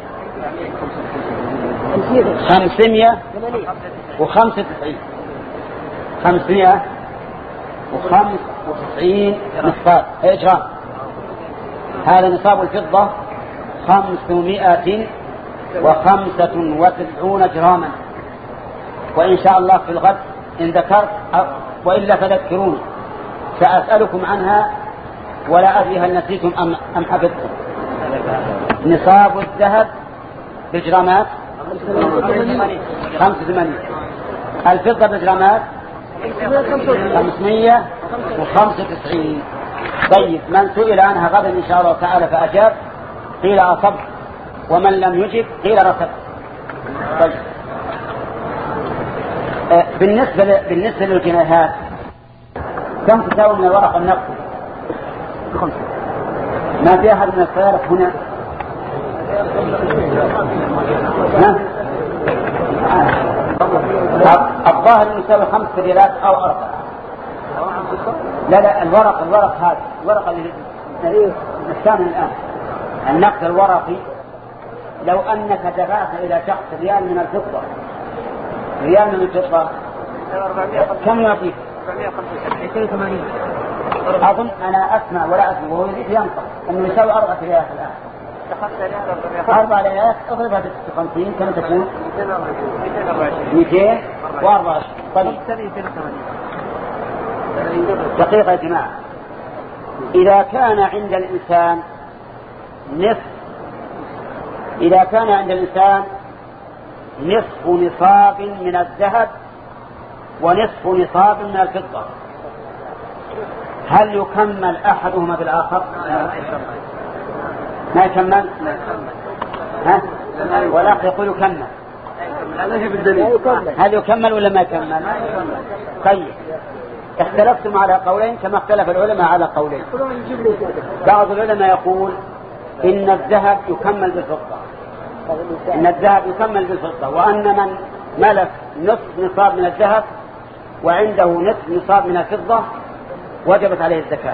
خمسمائة وخمسة وتسعين، خمسمائة وخمسة وتسعين مثقال جرام. هذا نصاب الفضة خمسمائة وخمسة وتسعون جراما. وإن شاء الله في الغد إن ذكرت وإلا فذكرون سأسألكم عنها، ولا أدري هل نسيتم أم, أم حفظتم. نصاب الذهب بجرامات خمسة وثمانين، الفضة بجرامات خمسمائة وخمسة وتسعين. طيب من سئل عنها غدا إن شاء الله تعالى فأجاب قيل أصب، ومن لم يجب قيل رسب. طيب آه بالنسبة ل... بالنسبة للجنيهات كم تساوي من الورق النقدي؟ ما في أحد من السيارة هنا؟ الظاهر يساوي خمس ريالات أو أربعة. لا لا الورق الورق هذا الورق اللي نستعمل الآن النقد الورقي، لو أنك دفعت إلى شخص ريال من الفضة ريال من الفضة كم يعطيك؟ مئتين وثمانين أظن أنا أسمع ولا أسمع وهو يريد ينطق أنه يساوي أربعة ريالات الآن. أربع ريالات اضربها ستة وخمسين كم تكون؟ مئتين وأربعة وعشرين. طيب دقيقة يا جماعة، إذا كان عند الإنسان نصف إذا كان عند الإنسان نصف نصاب من الذهب ونصف نصاب من الفضة، هل يكمل أحدهما بالآخر؟ ما يكمل؟ ها؟ والأخ يقول يكمل. هل يكمل ولا ما يكمل؟ طيب اختلفتم على قولين كما اختلف العلماء على قولين. بعض العلماء يقول إن الذهب يكمل بالفضة إن الذهب يكمل بالفضة وأن من ملك نصف نصاب من الذهب وعنده نصف نصاب من الفضة وجبت عليه الزكاة.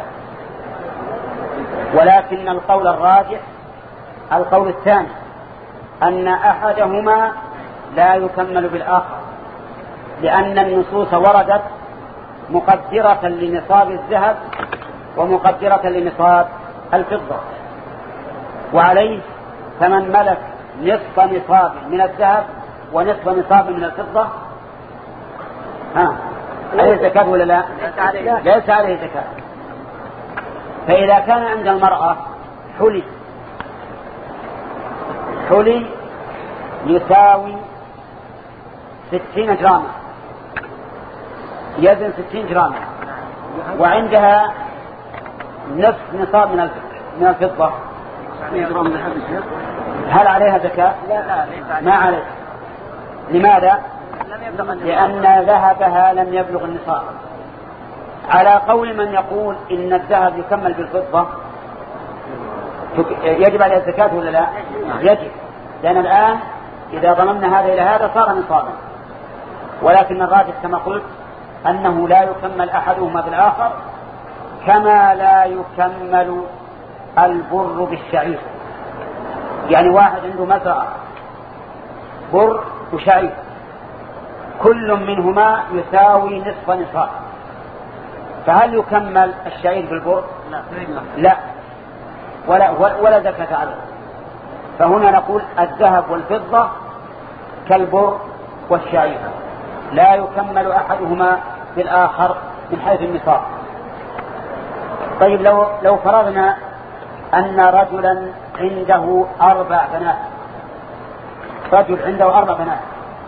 ولكن القول الراجح القول الثاني أن أحدهما لا يكمل بالآخر، لأن النصوص وردت مقدرة لنصاب الذهب ومقدرة لنصاب الفضة، وعليه فمن ملك نصف نصاب من الذهب ونصف نصاب من الفضة ها عليه زكاة ولا لا؟ ليس عليه زكاة. فإذا كان عند المرأة حلي حلي يساوي ستين جراما، يزن ستين جراما، وعندها نصف نصاب من من الفضة، هل عليها زكاة؟ ما عليها. لماذا؟ لأن ذهبها لم يبلغ النصاب. على قول من يقول إن الذهب يكمل بالفضة يجب عليه الزكاة ولا لا؟ يجب، لأن الآن إذا ضممنا هذا إلى هذا صار نصابا. ولكن الراجح كما قلت أنه لا يكمل أحدهما بالآخر، كما لا يكمل البر بالشعير. يعني واحد عنده مزرعة بر وشعير كل منهما يساوي نصف نصاب، فهل يكمل الشعير بالبر؟ لا ولا, ولا زكاة عليه. فهنا نقول الذهب والفضة كالبر والشعير لا يكمل أحدهما بالآخر من حيث النصاب. طيب لو, لو فرضنا أن رجلا عنده أربع بنات رجل عنده أربع بنات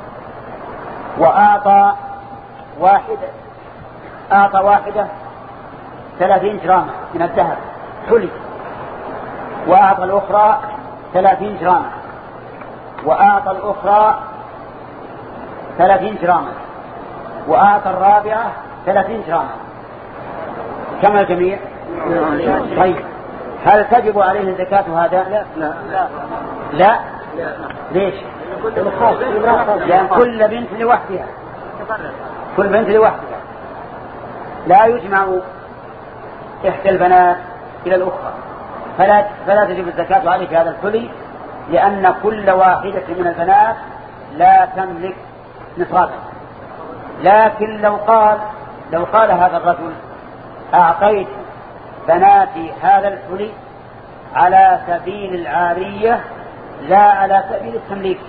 وأعطى واحدة أعطى واحدة ثلاثين جراما من الذهب حلي، وأعطى الأخرى ثلاثين جراما، وأعطى الأخرى ثلاثين جراما، وأعطى الرابعة ثلاثين جراما، كم الجميع؟ طيب هل تجب عليه الزكاة هذا؟ لا لا لا, لا؟ لا. ليش؟ لأن كل بنت لوحدها كل بنت لوحدها لا يجمع إحدى البنات إلى الأخرى، فلا, فلا تجب الزكاة عليه في هذا الحلي، لأن كل واحدة من البنات لا تملك نصابا. لكن لو قال لو قال هذا الرجل أعطيت بناتي هذا الحلي على سبيل العارية لا على سبيل التمليك،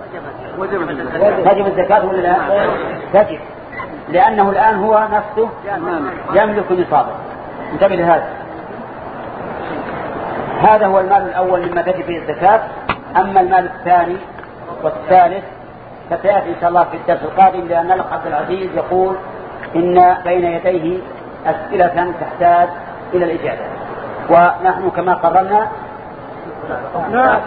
تجب الزكاة ولا لا؟ تجب، لأنه الآن هو نفسه يملك نصابه. انتبه لهذا. هذا هو المال الأول مما تجب فيه الزكاة. أما المال الثاني والثالث فسيأتي إن شاء الله في الدرس القادم، لأن الأخ عبد العزيز يقول إن بين يديه أسئلة تحتاج إلى الإجابة. ونحن كما قررنا نعم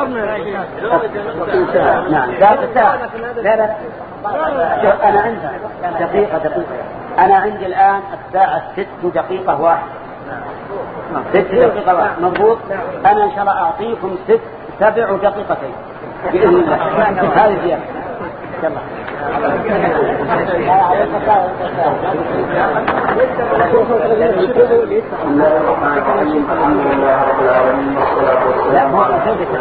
نعم لا لا لا أنا عندي دقيقة دقيقة أنا عندي الآن الساعة ست دقيقة واحد ست دقيقة واحد مضبوط. أنا إن شاء الله أعطيكم ست سبع دقيقتين بإذن الله. هذه زيادة إن شاء الله. لا ما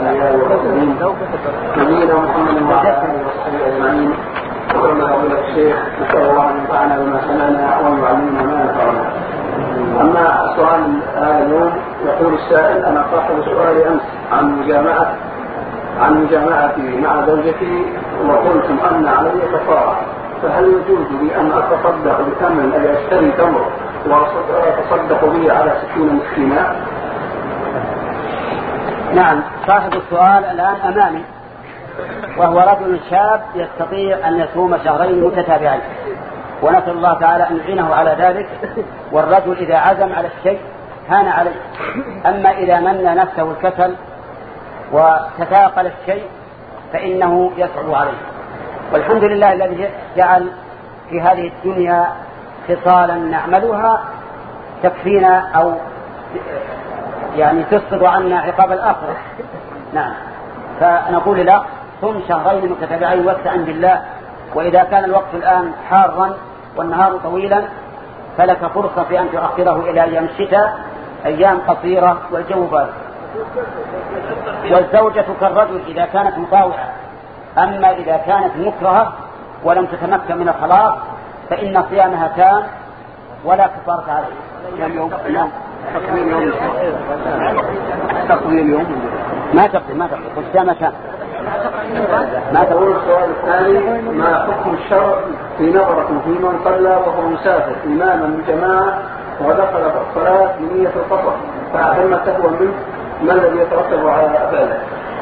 نبينا محمد وعلى آله وصحبه أجمعين. وكما قال الشيخ نسأل الله أن ينفعنا بما سمعنا ويعلمنا ما ينفعنا. أما السؤال هذا اليوم يقول السائل: أنا صاحب سؤال أمس عن مجامعة عن مجامعتي مع زوجتي وقلتم أن علي كفارة، فهل يجوز لي أن أتصدق بثمن أي أشتري تمر وأتصدق به على ستين مسكينا؟ نعم صاحب السؤال الآن أمامي، وهو رجل شاب يستطيع أن يصوم شهرين متتابعين، ونسأل الله تعالى أن يعينه على ذلك. والرجل إذا عزم على الشيء هان عليه، أما إذا من نفسه الكسل وتثاقل الشيء فإنه يصعب عليه. والحمد لله الذي جعل في هذه الدنيا خصالا نعملها تكفينا أو يعني تسقط عنا عقاب الآخرة. نعم فنقول الأخ صم شهرين متتابعين واستعن بالله، وإذا كان الوقت الآن حارا والنهار طويلا فلك فرصة في أن تؤخره إلى أيام الشتاء، أيام قصيرة والجو بارد. والزوجة كالرجل إذا كانت مطاوعة، أما إذا كانت مكرهة ولم تتمكن من الخلاص فإن صيامها تام ولا كفارة عليه. اليوم اليوم تقويم يوم تقويم يوم ما تقضي ما تقضي والصيام تام. ما تقول السؤال الثاني: ما حكم الشرع في نظرة في من صلى وهو مسافر إماما من جماعة ودخل في الصلاة بنية القصر فأتم تهوى منه، ما الذي يترتب على ذلك؟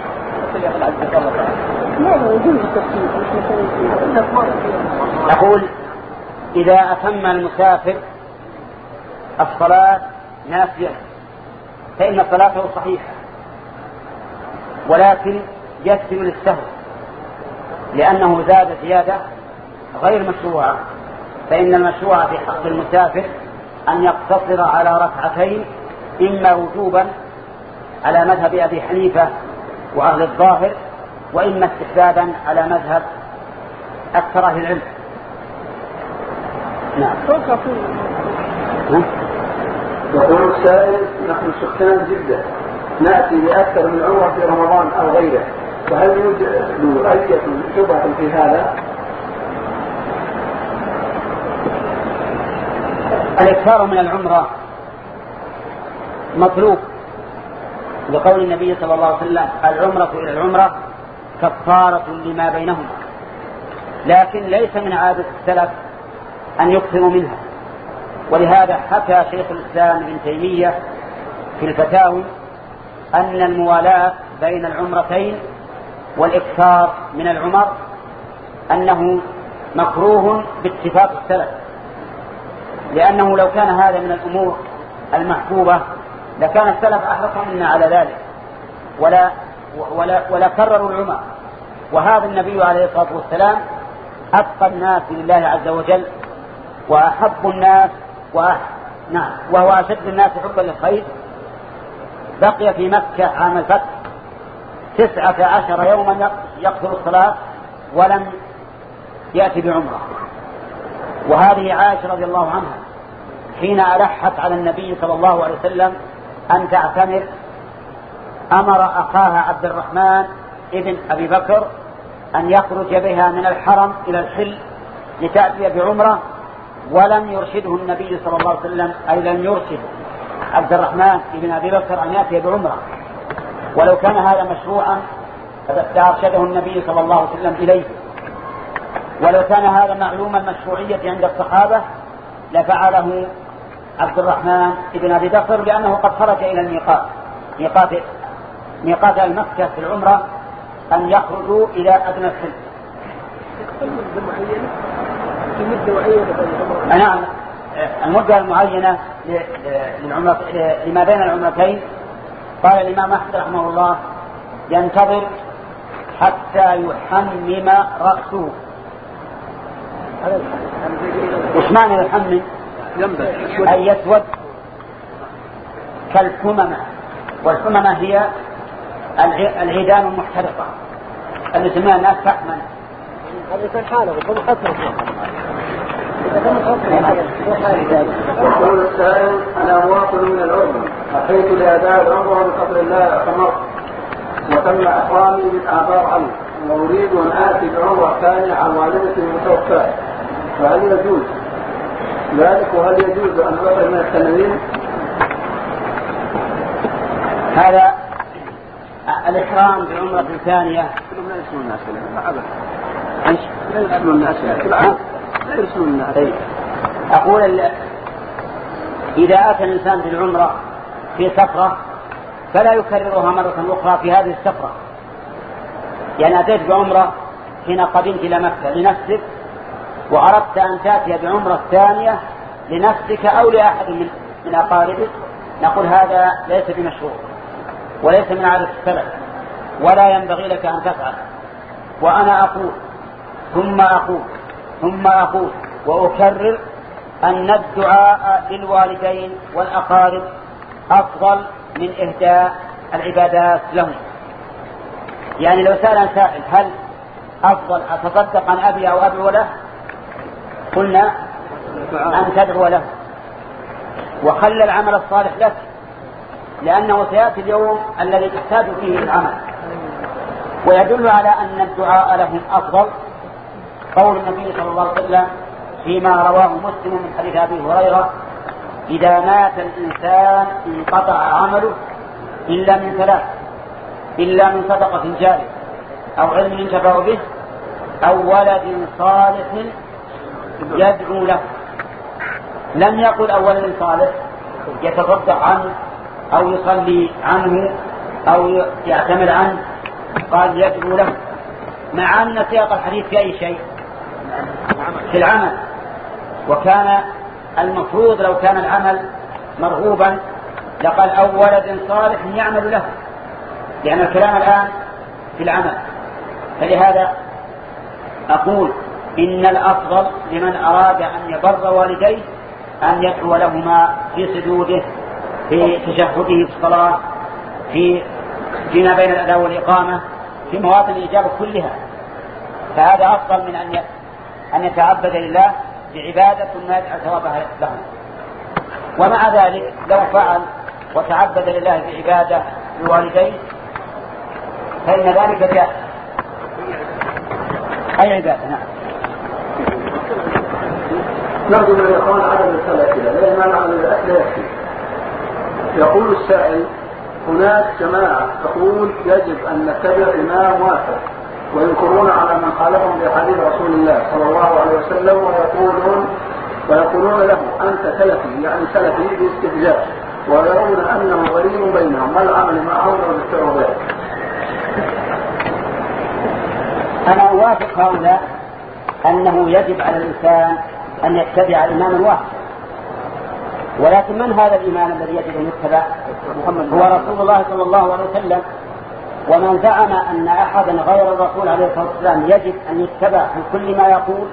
أقول إذا أتم المسافر الصلاة نافية فإن صلاته صحيحة، ولكن يسجد للسهو لأنه زاد زيادة غير مشروعة. فإن المشروع في حق المسافر أن يقتصر على ركعتين، إما وجوبا على مذهب أبي حنيفة وأهل الظاهر، وإما استحبابا على مذهب أكثر أهل العلم. نعم. يقول السائل: نحن سكان جدة نأتي لأكثر من عمرة في رمضان أو غيره، فهل يوجد أي شبهة في هذا؟ الإكثار من العمرة مطلوب لقول النبي صلى الله عليه وسلم: العمرة إلى العمرة كفارة لما بينهما. لكن ليس من عادة السلف أن يكثروا منها، ولهذا حكى شيخ الإسلام ابن تيمية في الفتاوي أن الموالاة بين العمرتين والإكثار من العمر أنه مكروه باتفاق السلف، لأنه لو كان هذا من الأمور المحبوبة لكان السلف أحرص منا على ذلك ولا, ولا, ولا كرروا العمر. وهذا النبي عليه الصلاة والسلام أتقى الناس لله عز وجل وأحب الناس وأح... نعم وهو أشد الناس حبا للخير. بقي في مكة عام الفتح تسعة عشر يوما يقصر الصلاة ولم يأتي بعمره. وهذه عائشة رضي الله عنها حين ألحت على النبي صلى الله عليه وسلم أن تعتمر أمر أخاها عبد الرحمن ابن أبي بكر أن يخرج بها من الحرم إلى الحل لتأتي بعمرة، ولم يرشده النبي صلى الله عليه وسلم، أي لم يرشد عبد الرحمن ابن أبي بكر أن يأتي بعمرة. ولو كان هذا مشروعا لأرشده النبي صلى الله عليه وسلم إليه، ولو كان هذا معلوم المشروعية عند الصحابة لفعله عبد الرحمن ابن أبي بكر، لأنه قد خرج إلى الميقات ميقات ميقات المكة في العمرة أن يخرجوا إلى أدنى الحل. نعم المدة المعينة لما بين العمرتين، قال الإمام أحمد رحمه الله ينتظر حتى يحمم رأسه. وش معنى يحمم؟ أي يسود كالحممة، والحممة هي العيدان المحترقة اللي يسميها الناس فحما. يقول السائل: أنا مواطن من الأردن، أتيت لأداء العمرة بفضل الله اعتمرت وتم إحرامي بالأعذار عنه، وأريد أن آتي بعمرة ثانية عن والدتي المتوفاة، فهل يجوز ذلك؟ وهل يجوز أن أصل من التنوين؟ هذا الإحرام بعمرة ثانية أقول إذا أتى الإنسان بالعمرة في سفرة فلا يكررها مرة أخرى في هذه السفرة. يعني أتيت بعمرة حين قدمت إلى مكة لنفسك وأردت أن تأتي بعمرة ثانية لنفسك أو لأحد من, من أقاربك، نقول هذا ليس بمشروع وليس من عادة السلف ولا ينبغي لك أن تفعل. وأنا أقول ثم أقول ثم أقول وأكرر أن الدعاء للوالدين والأقارب أفضل من إهداء العبادات لهم. يعني لو سأل سائل هل أفضل أتصدق عن أبي أو أدعو له، قلنا أن تدعو له وخلى العمل الصالح لك، لأنه سيأتي اليوم الذي تحتاج فيه العمل. ويدل على أن الدعاء لهم أفضل قول النبي صلى الله عليه وسلم فيما رواه مسلم من حديث أبي هريرة: إذا مات الإنسان انقطع عمله إلا من ثلاث، إلا من صدقة جارية أو علم ينتفع به أو ولد صالح يدعو له. لم يقل أو ولد صالح يتصدق عنه أو يصلي عنه أو يعتمد عنه، قال يدعو له، مع أن سياق الحديث في أي شيء؟ في العمل. وكان المفروض لو كان العمل مرغوبا لقال أو ولد صالح يعمل له، لأن الكلام الآن في العمل. فلهذا أقول إن الأفضل لمن أراد أن يبر والديه أن يدعو لهما في سجوده، في تشهده في الصلاة، في فيما بين الأداء والإقامة، في مواطن الإجابة كلها. فهذا أفضل من أن أن يتعبد لله بعبادة ما يجعل ثوابها لهم. ومع ذلك لو فعل وتعبد لله بعبادة لوالديه فإن ذلك جائز. أي عبادة؟ نعم. نرجو من الإخوان عدم الثلاثية لا مانع من الأكل يكفي. يقول السائل: هناك جماعة تقول يجب أن نتبع إمام واحد، وينكرون على من خالفهم بحديث رسول الله صلى الله عليه وسلم، ويقولون ويقولون له أنت سلفي، يعني سلفي باستهزاء، ويرون أنه غريب بينهم، ما العمل معهم وبالتعوذ ذلك؟ أنا أوافق هؤلاء أنه يجب على الإنسان أن يتبع الإمام الواحد، ولكن من هذا الإمام الذي يجب أن يتبع؟ هو رسول الله صلى الله عليه وسلم. ومن زعم أن أحدا غير الرسول عليه الصلاة والسلام يجب أن يتبع في كل ما يقول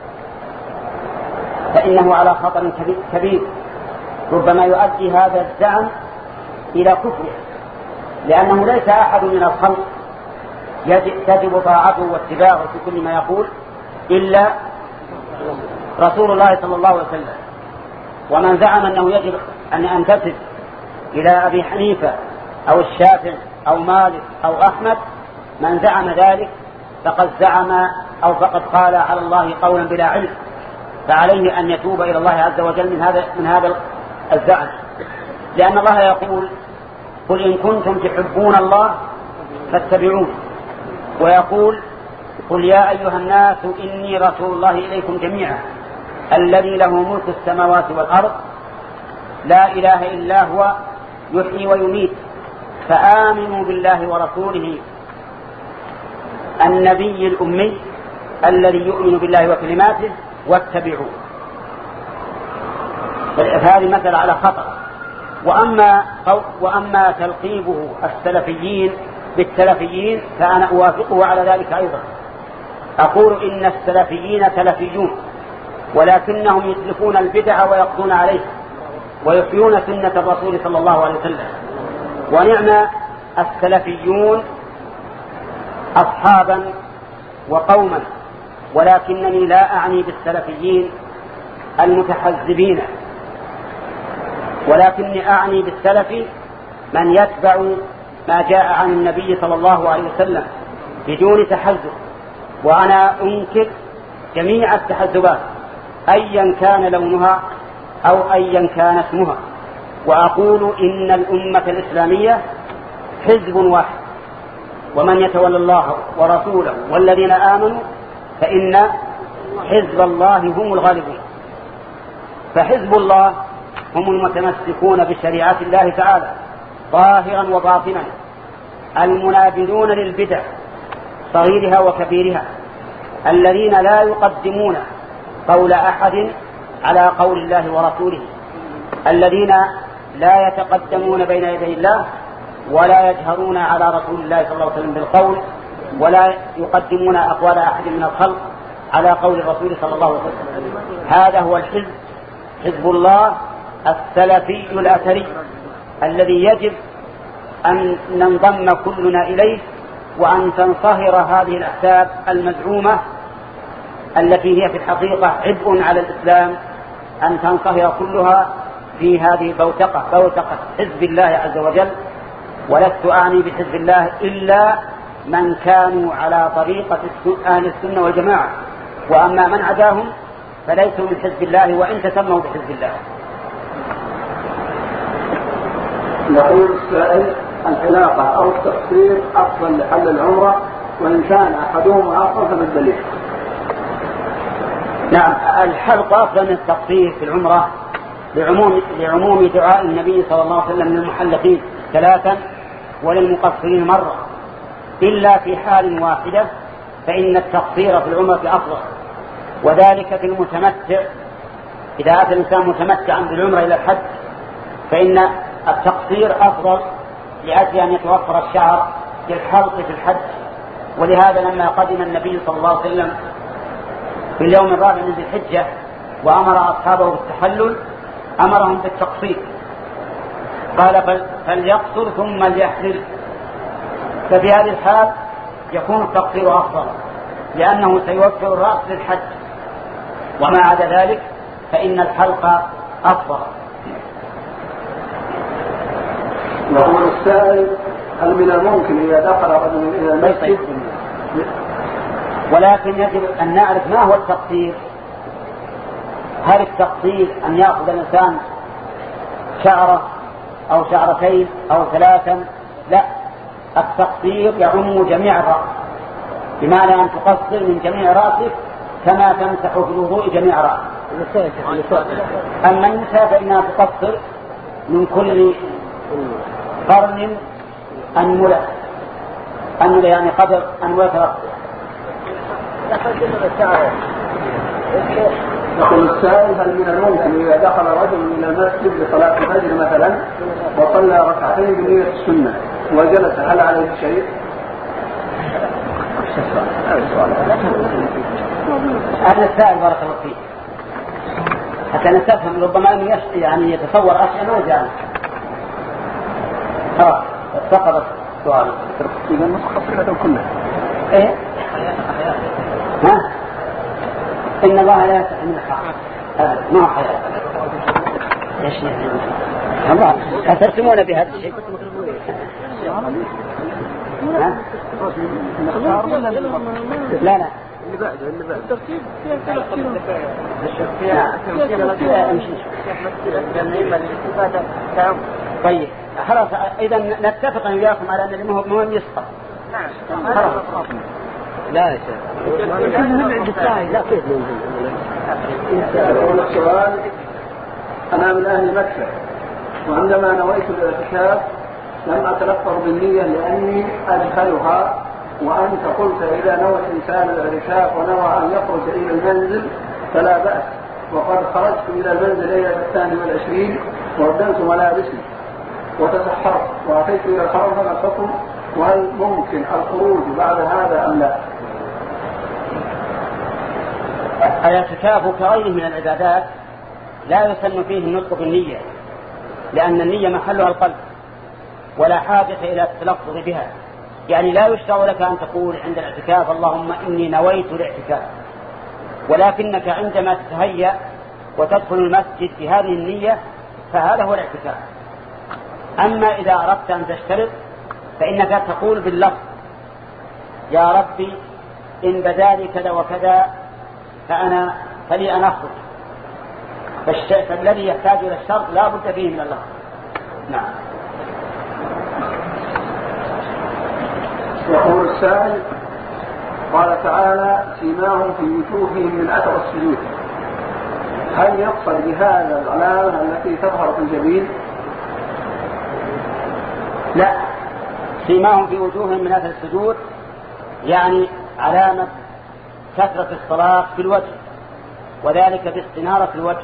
فإنه على خطر كبير، ربما يؤدي هذا الزعم إلى كفره، لأنه ليس أحد من الخلق تجب طاعته واتباعه في كل ما يقول إلا رسول الله صلى الله عليه وسلم. ومن زعم أنه يجب أن أنتسب إلى أبي حنيفة أو الشافعي أو مالك أو أحمد، من زعم ذلك فقد زعم أو فقد قال على الله قولا بلا علم، فعليه أن يتوب إلى الله عز وجل من هذا من هذا الزعم، لأن الله يقول: قل إن كنتم تحبون الله فاتبعون، ويقول: قل يا أيها الناس إني رسول الله إليكم جميعا الذي له ملك السماوات والأرض لا إله إلا هو يحيي ويميت فآمنوا بالله ورسوله النبي الأمي الذي يؤمن بالله وكلماته واتبعوه. فهذه مثل على خطأ. وأما, وأما تلقيبه السلفيين بالتلفيين فأنا أوافقه على ذلك أيضا. أقول إن السلفيين تلفيون، ولكنهم يتلفون البدع ويقضون عليه ويحيون سنة الرسول صلى الله عليه وسلم. ونعم السلفيون أصحابا وقوما، ولكنني لا أعني بالسلفيين المتحزبين، ولكني أعني بالسلف من يتبع ما جاء عن النبي صلى الله عليه وسلم بدون تحزب. وأنا أنكر جميع التحزبات أيا كان لونها أو أيا كان اسمها، وأقول إن الأمة الإسلامية حزب واحد، ومن يتولى الله ورسوله والذين آمنوا فإن حزب الله هم الغالبون. فحزب الله هم المتمسكون بشريعة الله تعالى ظاهرا وباطنا، المنابذون للبدع صغيرها وكبيرها، الذين لا يقدمون قول أحد على قول الله ورسوله، الذين لا يتقدمون بين يدي الله ولا يجهرون على رسول الله صلى الله عليه وسلم بالقول، ولا يقدمون أقوال أحد من الخلق على قول الرسول صلى الله عليه وسلم. هذا هو الحزب، حزب الله السلفي الأثري الذي يجب أن ننضم كلنا إليه، وأن تنصهر هذه الأحزاب المزعومة التي هي في الحقيقة عبء على الإسلام، أن تنصهر كلها في هذه البوتقة، بوتقة حزب الله عز وجل. ولست أعني بحزب الله إلا من كانوا على طريقة أهل السنة والجماعة، وأما من عداهم فليسوا من حزب الله وإن تسموا بحزب الله. يقول السائل: الحلاقة أو التقصير أفضل لحل العمرة، وإن كان أحدهما أفضل فبالدليل؟ نعم، الحلق أفضل من التقصير في العمرة لعموم, لعموم دعاء النبي صلى الله عليه وسلم للمحلقين ثلاثا وللمقصرين مرة، إلا في حال واحدة فإن التقصير في العمرة أفضل، وذلك في المتمتع. إذا أتى الإنسان متمتعا بالعمرة إلى الحج فإن التقصير أفضل لأجل أن يتوفر الشعر للحلق في الحج. ولهذا لما قدم النبي صلى الله عليه وسلم في اليوم الرابع من ذي الحجة وأمر أصحابه بالتحلل أمرهم بالتقصير، قال فليقصر ثم ليحلل. ففي هذه الحال يكون التقصير أفضل لأنه سيوفر الرأس للحج، وما عدا ذلك فإن الحلق أفضل. يقول السائل: هل من الممكن إذا دخل رجل إلى المسجد؟ ولكن يجب أن نعرف ما هو التقصير. هل التقصير أن يأخذ الإنسان شعرة أو شعرتين أو ثلاثا؟ لا، التقصير يعم جميع الرأس، بمعنى أن تقصر من جميع رأسك كما تمسح في الوضوء جميع رأسك. أما النساء فإنها تقصر من كل قرن أنملة، أنملة يعني قدر أنملة رأسك. يقول السائل: هل من الممكن إذا دخل رجل إلى المسجد لصلاة الفجر مثلا وصلى ركعتين بنية السنة وجلس، هل عليه شيء؟ هذا السائل بارك الله فيه حتى نستفهم، ربما أنه يشتي يعني يتصور أشياء ما يجعل. خلاص سقط السؤال. إذا نسخة كلها. إيه؟ ها؟ إن الله لا يستحي من الحق، هذا ما هو حياة. ايش يعني؟ الله أترسمون بهذا الشيء؟ لا لا اللي بعده اللي بعده الترتيب فيها تفكير طيب خلاص إذا نتفق وياكم على أن المهم يسقط. نعم خلاص. لا يا شيخ لا كيف يقول السؤال: أنا من أهل مكة، وعندما نويت الاعتكاف لم أتلفظ بالنية لأني أدخلها، وأنت قلت إذا نوى الإنسان الاعتكاف ونوى أن يخرج إلى المنزل فلا بأس، وقد خرجت إلى المنزل ليلة الثاني والعشرين وردمت ملابسي وتسحرت وأتيت إلى الحرم فما الحكم؟ وهل ممكن الخروج بعد هذا أم لا؟ الاعتكاف كغيره من العبادات لا يسن فيه النطق بالنية، لأن النية محلها القلب ولا حاجة إلى التلفظ بها. يعني لا يشرع لك أن تقول عند الاعتكاف اللهم إني نويت الاعتكاف، ولكنك عندما تتهيأ وتدخل المسجد بهذه النية فهذا هو الاعتكاف. أما إذا أردت أن تشترط فإنك تقول باللفظ يا ربي إن بدالي كذا وكذا فأنا فلي أن أخرج، فالذي يحتاج إلى الشرط لا بد فيه من اللفظ. نعم. يقول السائل قال تعالى سيماهم في وجوههم من أثر السجود، هل يقصد بهذا العلامة التي تظهر في الجبين؟ لا، سيماهم في وجوههم من أثر السجود يعني علامة كثرة الصلاة في الوجه، وذلك باستنارة الوجه،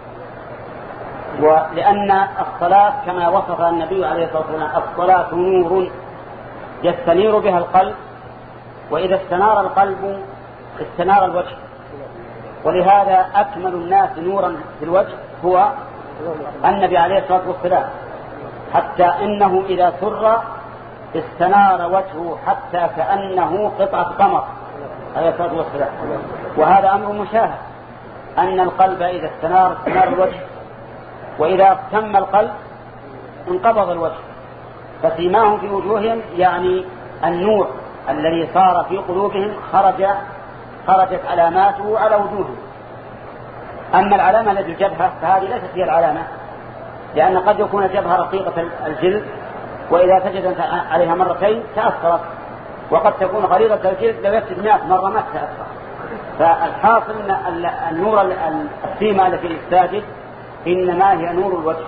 ولأن الصلاة كما وصفها النبي عليه الصلاة والسلام الصلاة نور يستنير بها القلب، وإذا استنار القلب استنار الوجه، ولهذا أكمل الناس نورا في الوجه هو النبي عليه الصلاة والسلام، حتى إنه إذا سر استنار وجهه حتى كأنه قطعة قمر عليه الصلاة والسلام. وهذا أمر مشاهد أن القلب إذا استنار استنار الوجه، وإذا تم القلب انقبض الوجه. فسيماهم في وجوههم يعني النور الذي صار في قلوبهم خرج خرجت علاماته على وجوههم. أما العلامة التي الجبهة فهذه ليست هي العلامة، لأن قد يكون الجبهة رقيقة الجلد وإذا سجدت عليها مرتين تأثرت، وقد تكون غليظة الجلد لو يسجد مئة مرة ما تأثر. فالحاصل أن النور السيمة التي للساجد إنما هي نور الوجه.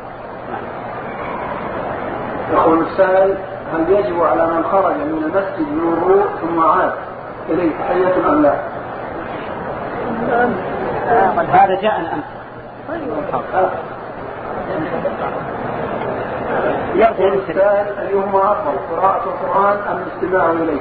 يقول السائل هل يجب على من خرج من المسجد من الوضوء ثم عاد إليه تحية أم لا؟ هذا جاء الأمس. يقول السائل أيهما أفضل قراءة القرآن أم الاستماع إليه؟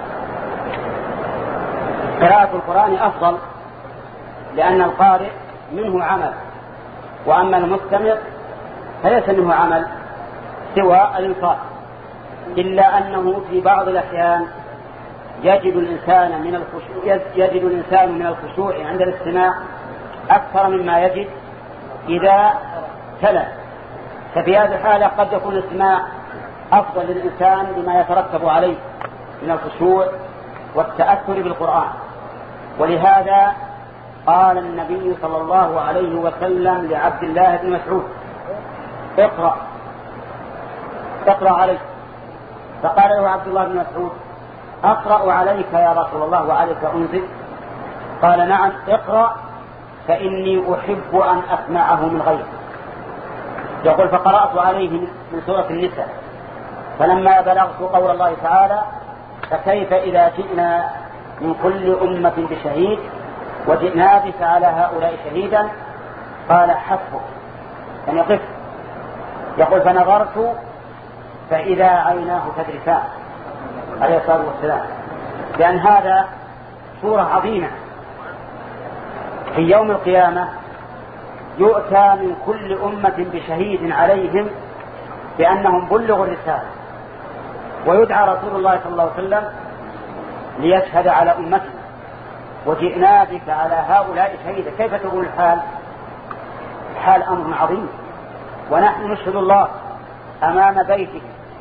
قراءة القرآن أفضل، لأن القارئ منه عمل، وأما المستمع فليس منه عمل سوى الإنصات، إلا أنه في بعض الأحيان يجد الإنسان من الخشوع يجد الإنسان من الخشوع عند الاستماع أكثر مما يجد إذا تلا. ففي هذه الحالة قد يكون الاستماع أفضل للإنسان بما يترتب عليه من الخشوع والتأثر بالقرآن. ولهذا قال النبي صلى الله عليه وسلم لعبد الله بن مسعود اقرأ اقرأ عليك، فقال له عبد الله بن مسعود أقرأ عليك يا رسول الله وعليك أنزل؟ قال نعم اقرأ فإني أحب أن أسمعه من غيري. يقول فقرأت عليه من سورة النساء، فلما بلغت قول الله تعالى فكيف إذا جئنا من كل أمة بشهيد وجئنا بك على هؤلاء شهيدا قال حسبك أن يقف. يقول فنظرت فإذا عيناه تذرفان عليه الصلاة والسلام، لأن هذا سورة عظيمة. في يوم القيامة يؤتى من كل أمة بشهيد عليهم بأنهم بلغوا الرسالة، ويدعى رسول الله صلى الله عليه وسلم ليشهد على أمته وجئنا بك على هؤلاء شهيدا. كيف تقول الحال؟ الحال أمر عظيم، ونحن نشهد الله أمام بيته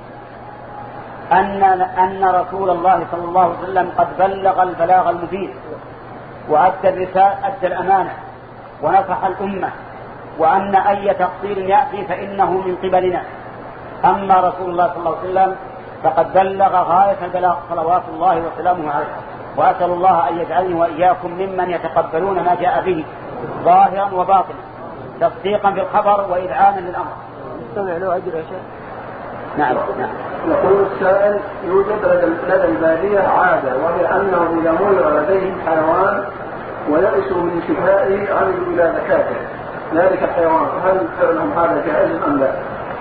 أن أن رسول الله صلى الله عليه وسلم قد بلغ البلاغ المبين وأدى الرسالة أدى الأمانة ونصح الأمة، وأن أي تقصير يأتي فإنه من قبلنا. أما رسول الله صلى الله عليه وسلم فقد بلغ غاية البلاغ صلوات الله وسلامه عليه، وأسأل الله أن يجعلني وإياكم ممن يتقبلون ما جاء به ظاهرا وباطنا تصديقا بالخبر وإذعانا للأمر. استمع له أجر يا شيخ. نعم نعم. يقول السائل يوجد لدى البادية عادة، وهي أنه إذا مر لديهم حيوان ويأسوا من شفائه عملوا إلى زكاته ذلك الحيوان، هل فعلهم هذا جائز أم لا؟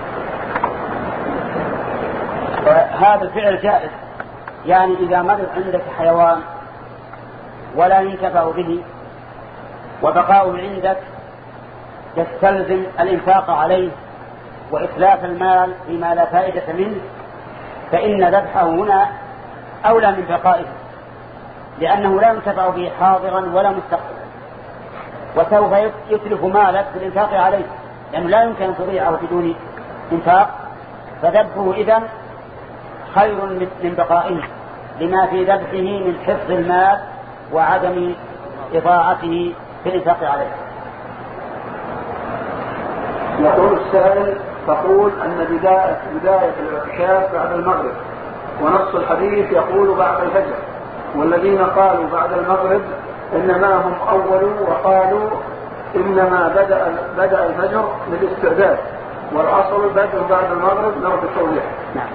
هذا الفعل جائز، يعني إذا مرض عندك حيوان ولا ينتفع به وبقاؤه عندك يستلزم الإنفاق عليه وإتلاف المال فيما لا فائدة منه، فإن ذبحه هنا أولى من بقائه، لأنه لا ينتفع به حاضرا ولا مستقبلا، وسوف يتلف مالك في الإنفاق عليه، لأنه لا يمكن أن تضيعه بدون إنفاق، فذبحه إذن خير من بقائه لما في ذبحه من حفظ المال وعدم إضاعته في الإنفاق عليه. يقول السائل: تقول أن بداية, بداية الاعتكاف بعد المغرب، ونص الحديث يقول بعد الفجر، والذين قالوا بعد المغرب إنما هم أولوا وقالوا إنما بدأ, بدأ الفجر للاستعداد، والأصل بدء بعد المغرب. نرد التوضيح. نعم.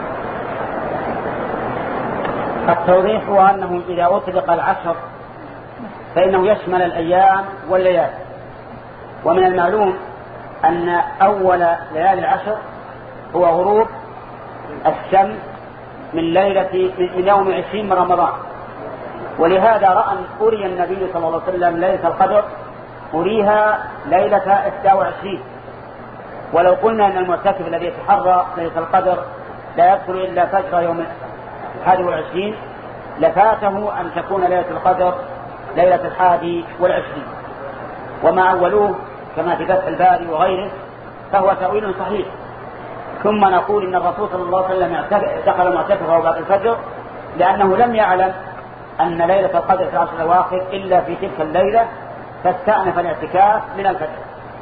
التوضيح هو أنه إذا أطلق العشر فإنه يشمل الأيام والليالي، ومن المعلوم أن أول ليالي العشر هو غروب الشمس من ليلة من يوم عشرين من رمضان، ولهذا رأى أري النبي صلى الله عليه وسلم ليلة القدر أريها ليلة إحدى وعشرين. ولو قلنا أن المعتكف الذي يتحرى ليلة القدر لا يدخل إلا فجر يوم الحادي والعشرين لفاته أن تكون ليلة القدر ليلة الحادي والعشرين. وما أولوه كما في فتح الباري وغيره فهو تأويل صحيح. ثم نقول إن الرسول صلى الله عليه وسلم دخل معتكفه بعد الفجر لأنه لم يعلم أن ليلة القدر في العشر الأواخر إلا في تلك الليلة، فاستأنف الاعتكاف من الفجر.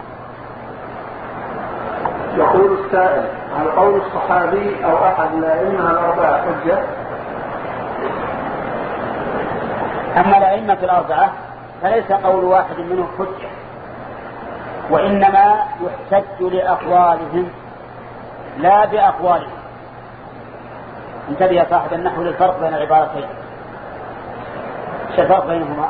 يقول السائل: هل قول الصحابي أو أحد الأئمة الأربعة حجة؟ أما الأئمة الأربعة فليس قول واحد منهم حجة، وإنما يحتج لأقوالهم لا بأقوالهم. انتبه يا صاحب النحو للفرق بين العبارتين. ايش الفرق بينهما؟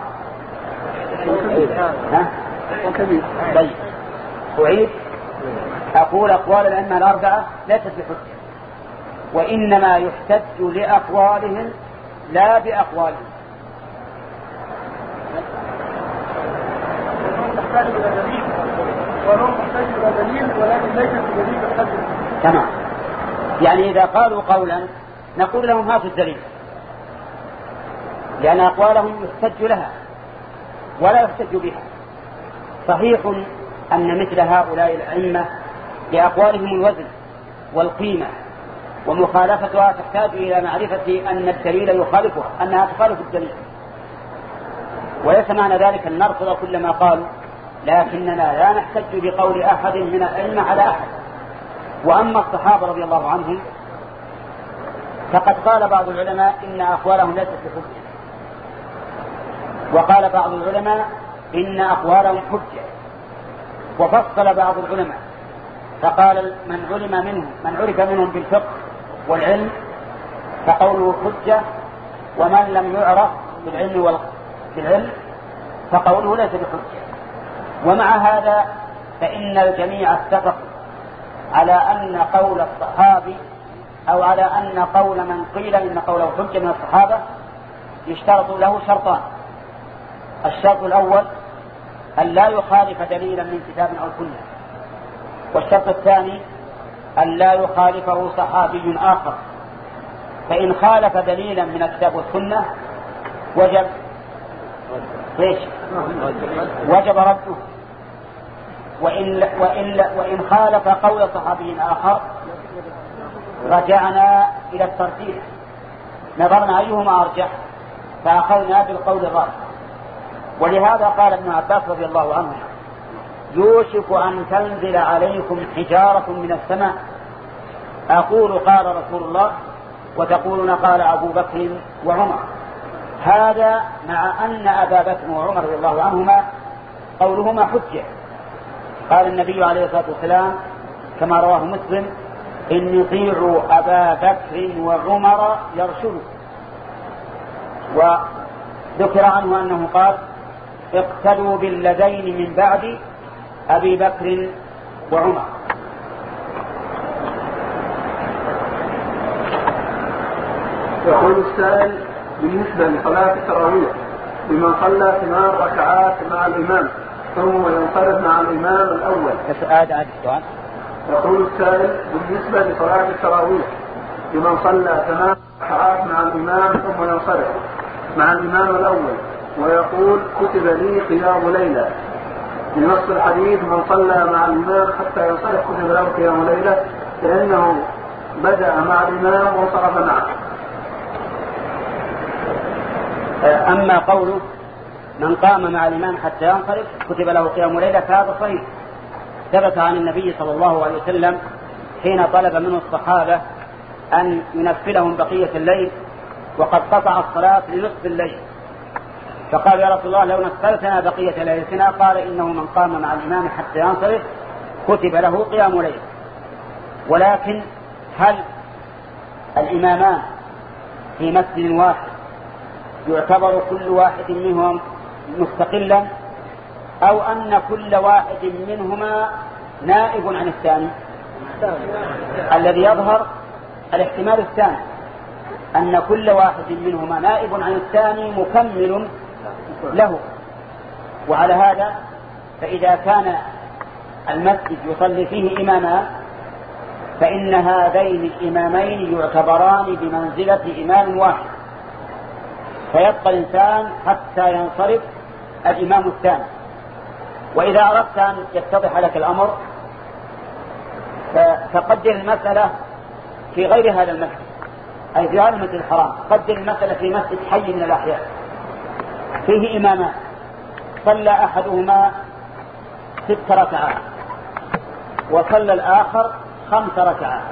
ها؟ كبير. طيب أعيد. أقول أقوال الأئمة الأربعة ليست بحجة، وإنما يحتج لأقوالهم لا بأقوالهم. تمام. يعني إذا قالوا قولا نقول لهم هاتوا الدليل، لأن أقوالهم يحتج لها ولا يحتج بها. صحيح أن مثل هؤلاء الأئمة لأقوالهم الوزن والقيمة، ومخالفتها تحتاج إلى معرفة أن الدليل يخالفها، أنها تخالف الدليل، وليس معنى ذلك أن نرفض كل ما قالوا، لكننا لا نحتج بقول أحد من الأئمة على أحد. وأما الصحابة رضي الله عنهم فقد قال بعض العلماء إن أقوالهم ليست بحجة، وقال بعض العلماء إن أقوالهم حجة، وفصل بعض العلماء فقال من علم منهم من عرف منهم بالفقه والعلم فقوله حجة، ومن لم يعرف بالعلم والعلم فقوله ليس بحجة. ومع هذا فإن الجميع اتفق على أن قول الصحابي أو على أن قول من قيل إن قوله حجة من الصحابة يشترط له شرطان: الشرط الأول أن لا يخالف دليلا من كتاب أو سنة، والشرط الثاني أن لا يخالفه صحابي آخر، فإن خالف دليلا من الكتاب والسنة وجب ليش؟ وجب رده، وإن, وإن, وإن خالف قول صحابي آخر رجعنا إلى الترتيب، نظرنا أيهما أرجح فأخذنا بالقول الراجح. ولهذا قال ابن عباس رضي الله عنه: يوشك أن تنزل عليكم حجارة من السماء، أقول قال رسول الله وتقولون قال أبو بكر وعمر. هذا مع أن أبا بكر وعمر رضي الله عنهما قولهما حجة. قال النبي عليه الصلاة والسلام كما رواه مسلم: إن يطيعوا أبا بكر وعمر يرشدوا. وذكر عنه أنه قال: اقتدوا بالذين من بعد أبي بكر وعمر. يقول السائل بالنسبة لصلاة التراويح لمن صلى ثمان ركعات مع الإمام ثم ينصرف مع الإمام الأول. يقول السائل بالنسبة لصلاة التراويح لمن صلى ثمان ركعات مع الإمام ثم ينصرف مع الإمام الأول ويقول كتب لي قيام ليلة بنص الحديث من صلى مع الإمام حتى ينصرف كتب له قيام ليلة لأنه بدأ مع الإمام وانصرف معه. أما قوله من قام مع الإمام حتى ينصرف كتب له قيام ليلة فهذا صحيح، ثبت عن النبي صلى الله عليه وسلم حين طلب منه الصحابة أن ينفلهم بقية الليل وقد قطع الصلاة لنصف الليل، فقال يا رسول الله لو نفلتنا بقية ليلتنا، قال إنه من قام مع الإمام حتى ينصرف كتب له قيام ليل. ولكن هل الإمامان في مسجد واحد يعتبر كل واحد منهم مستقلا أو أن كل واحد منهما نائب عن الثاني؟ الذي يظهر الاحتمال الثاني أن كل واحد منهما نائب عن الثاني مكمل له. وعلى هذا فإذا كان المسجد يصلي فيه إمامان فإن هذين الإمامين يعتبران بمنزلة إمام واحد، فيبقى الإنسان حتى ينصرف الإمام الثاني. وإذا أردت أن يتضح لك الأمر فقدر المسألة في غير هذا المسجد، أي في هذا المسجد الحرام، قدر المسألة في مسجد حي من الأحياء فيه إمامان صلى أحدهما ست ركعات وصلى الآخر خمس ركعات،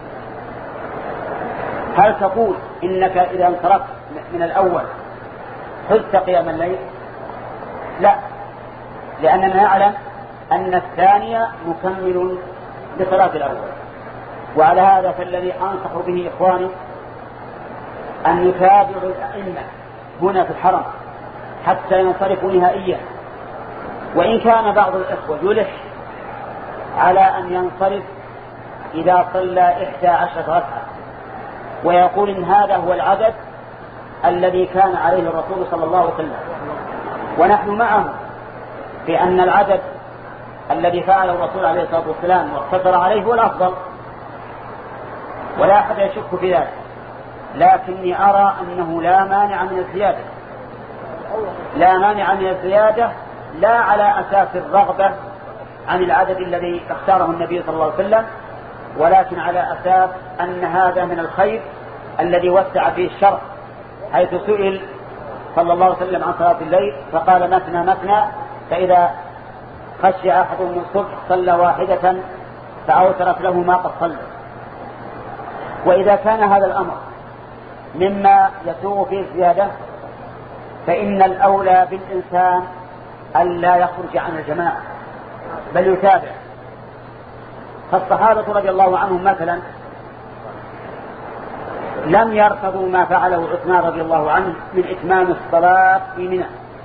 هل تقول إنك إذا انصرفت من الأول حزت قيام الليل؟ لا، لأننا نعلم أن الثانية مكمل لصلاة الأول. وعلى هذا فالذي أنصح به إخواني أن يتابعوا الأئمة هنا في الحرم حتى ينصرفوا نهائيا. وإن كان بعض الإخوة يلح على أن ينصرف إذا صلى إحدى عشرة ركعة ويقول إن هذا هو العدد الذي كان عليه الرسول صلى الله عليه وسلم، ونحن معه في أن العدد الذي فعله الرسول عليه الصلاة والسلام واقتصر عليه هو الأفضل ولا أحد يشك في ذلك، لكني أرى أنه لا مانع من الزيادة، لا مانع من الزيادة لا على أساس الرغبة عن العدد الذي اختاره النبي صلى الله عليه وسلم، ولكن على أساس أن هذا من الخير الذي وسع فيه الشرع، حيث سئل صلى الله عليه وسلم عن صلاة الليل فقال مثنى مثنى، فإذا خشي أحدهم الصبح صلى واحدة فأوترت له ما قد صلى. وإذا كان هذا الأمر مما يسوغ فيه الزيادة فإن الأولى بالإنسان أن لا يخرج عن الجماعة بل يتابع. فالصحابة رضي الله عنهم مثلا لم يرفضوا ما فعله عثمان رضي الله عنه من إتمام الصلاة في منى،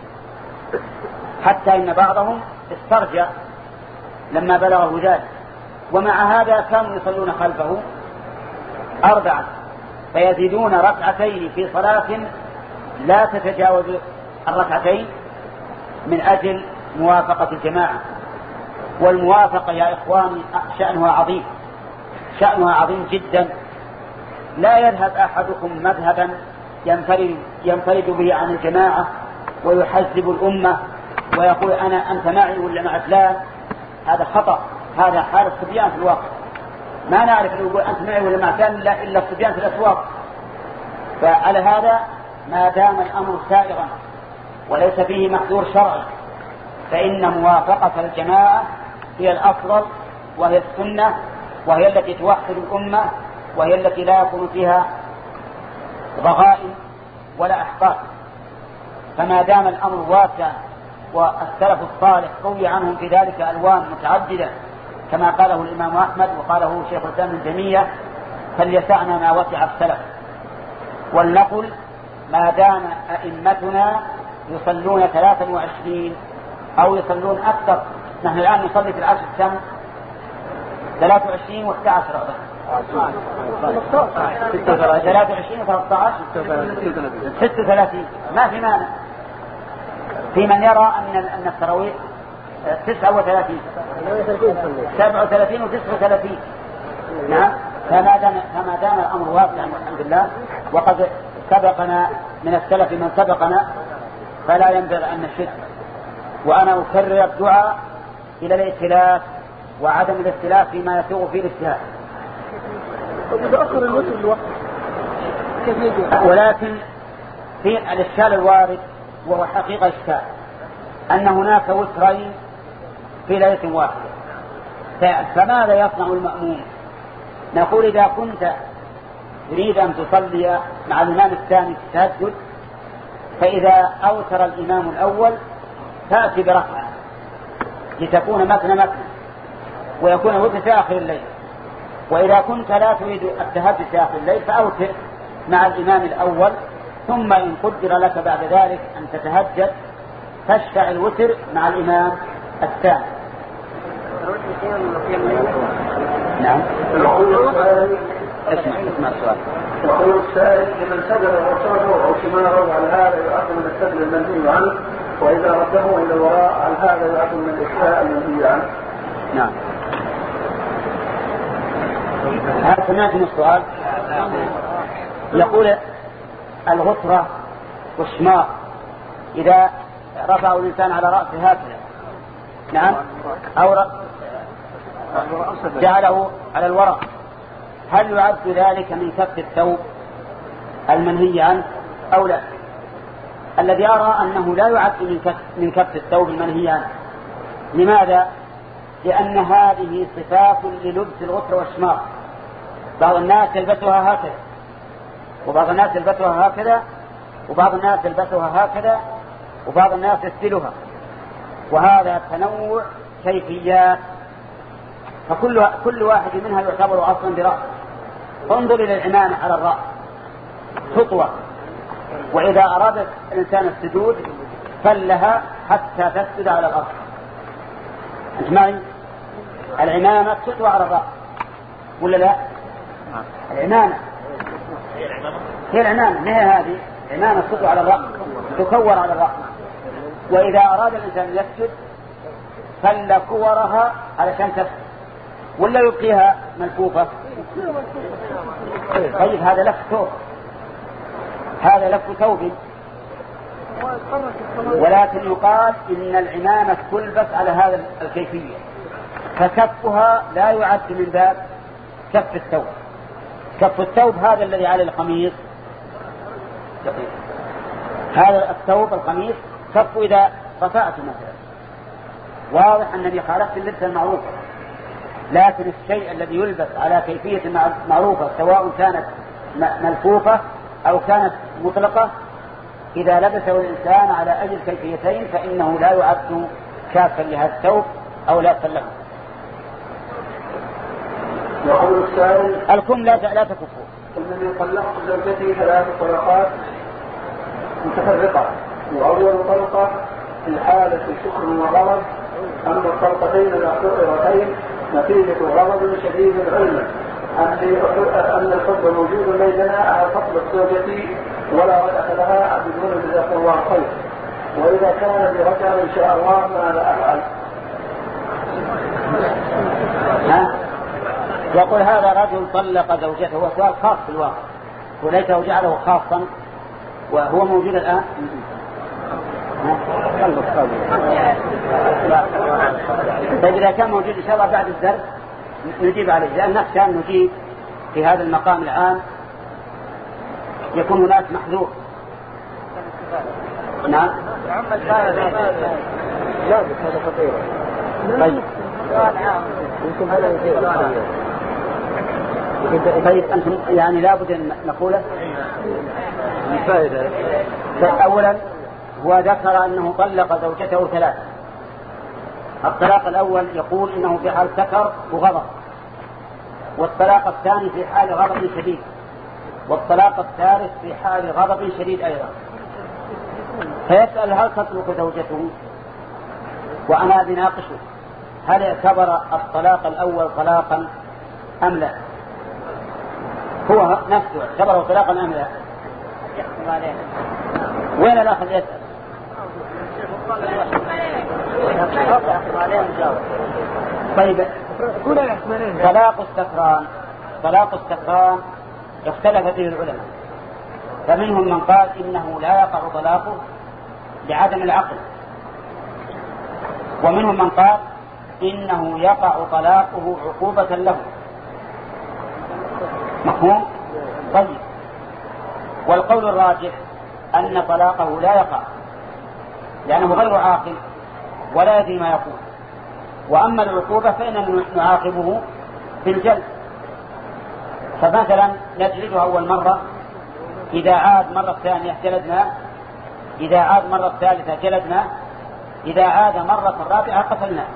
حتى إن بعضهم استرجع لما بلغه ذلك، ومع هذا كانوا يصلون خلفه أربعة فيزيدون ركعتين في صلاة لا تتجاوز الركعتين من أجل موافقة الجماعة. والموافقة يا إخواني شأنها عظيم، شأنها عظيم جدا. لا يذهب أحدكم مذهبا ينفرد, ينفرد به عن الجماعة ويحزب الأمة ويقول أنا أنت معي ولا مع فلان، هذا خطأ، هذا حال الصبيان في الواقع. ما نعرف أن يقول أنت معي ولا مع فلان إلا الصبيان في الأسواق. فعلى هذا ما دام الأمر سائغا وليس فيه محذور شرعي فإن موافقة الجماعة هي الأفضل وهي السنة وهي التي توحد الأمة وهي التي لا يكون فيها ضغائن ولا أحقاد. فما دام الأمر واسع والسلف الصالح روي عنهم في ذلك ألوان متعددة كما قاله الإمام أحمد وقاله شيخ الإسلام ابن تيمية، فليسعنا ما وسع السلف. ولنقل ما دام أئمتنا يصلون ثلاثا وعشرين أو يصلون أكثر. نحن الآن نصلي في العشر كم؟ ثلاثة وعشرين واحدى عشر ثلاثة وعشرين وثلاثة عشر ستة وثلاثين. ما في مانع في من يرى أن أن التراويح تسعة وثلاثين سبعة وثلاثين وتسعة وثلاثين. نعم. فما دام فما دام الأمر واسعا والحمد لله، وقد سبقنا من السلف من سبقنا، فلا ينبغي أن نشد. وأنا أكرر الدعاء إلى الائتلاف وعدم الاختلاف فيما يسوغ فيه الاجتهاد. ولكن في الإشكال الوارد، وهو حقيقة إشكال، أن هناك وترين في ليلة واحدة، فماذا يصنع المأموم؟ نقول إذا كنت تريد أن تصلي مع الإمام الثاني في التهجد، فإذا أوتر الإمام الأول تأتي بركعة لتكون مثنى مثنى ويكون الوتر في آخر الليل. وإذا كنت لا تريد التهجد في آخر الليل فأوتر مع الإمام الأول، ثم إن قدر لك بعد ذلك أن تتهجد تشفع الوتر مع الإمام الثاني. نعم. اسمع اسمع السؤال. يقول السائل: لمن سجد وصره أو شماره على هذا يعد من السجد المنهي عنه، وإذا رده إلى الوراء على هذا يعد من الإخفاء المنهي عنه؟ نعم. هل سمعتم السؤال؟ يقول الغطرة والشماغ إذا رفعه الإنسان على رأسه هكذا، نعم، أو جعله على الوراء، هل يعد ذلك من كف الثوب المنهي عنه أو لا؟ الذي أرى أنه لا يعد من كف, من كف الثوب المنهي عنه. لماذا؟ لأن هذه صفات للبس الغطر والشماغ. بعض الناس يلبسها هكذا، وبعض الناس يلبسها هكذا، وبعض الناس يلبسها هكذا، وبعض الناس يسدلها، وهذا تنوع كيفيات، فكل كل واحد منها يعتبر أصلا برأس. انظر إلى العمامة على الرأس خطوة، وإذا أراد الإنسان السجود فلها حتى تسجد على الأرض. أنت معي؟ العمامة تطوى على الرأس ولا لا؟ العمامة هي العمامة، ما هي هذه؟ عمامة تطوى على الرأس، تكور على الرأس، وإذا أراد الإنسان يسجد فل كورها علشان تسجد، ولا يبقيها ملفوفة؟ طيب هذا لف ثوب، هذا لف ثوب. ولكن يقال إن العمامة تلبس على هذا الكيفية، فكفها لا يعد من باب كف الثوب. كف الثوب هذا الذي على القميص، هذا الثوب القميص كف إذا رفعته مثلا، واضح أنني خالفت اللبس المعروف. لكن الشيء الذي يلبس على كيفية معروفة سواء كانت ملفوفة أو كانت مطلقة، إذا لبسه الإنسان على أي الكيفيتين فإنه لا يعد كافا لهذا الثوب أو لا له. يقول السائل: الكم لا لا تكفوا. الذي طلقت زوجته ثلاث طلقات متفرقة، وأول طلقة في حالة شكر وغضب، أما الطلقتين الأخيرتين نتيجة غضب شديد علما أن الحب موجود بيننا على فضل الزوجة ولا رجعة لها بدون جزاك الله خير، وإذا كان برجعة إن شاء الله ماذا أفعل؟ ها؟ يقول هذا رجل طلق زوجته، هو سؤال خاص في الواقع وليته جعله خاصا وهو موجود الآن. طيب إذا كان موجود إن شاء الله بعد الدرس نجيب عليه، لأن نخشى أن نجيب في هذا المقام الآن يكون هناك محذور. نعم. طيب طيب أنتم يعني لابد أن نقوله. أولا هو ذكر أنه طلق زوجته ثلاث. الطلاق الأول يقول إنه في حال سكر وغضب، والطلاق الثاني في حال غضب شديد، والطلاق الثالث في حال غضب شديد أيضا. فيسأل هل تطلق زوجته؟ وأنا بناقشه هل اعتبر الطلاق الأول طلاقا أم لا؟ هو نفسه اعتبره طلاقا أم لا؟ وين الأخ يسأل؟ طيب طلاق السكران طلاق السكران اختلف فيه العلماء، فمنهم من قال إنه لا يقع طلاقه لعدم العقل، ومنهم من قال إنه يقع طلاقه عقوبة له. مفهوم؟ طيب، والقول الراجح أن طلاقه لا يقع لأنه غير عاقل ولا يدري ما يقول، وأما العقوبة فإننا نعاقبه بالجلد. فمثلا نجلده أول مرة، إذا عاد مرة ثانية جلدنا، إذا عاد مرة ثالثة جلدنا، إذا عاد مرة رابعة قتلنا،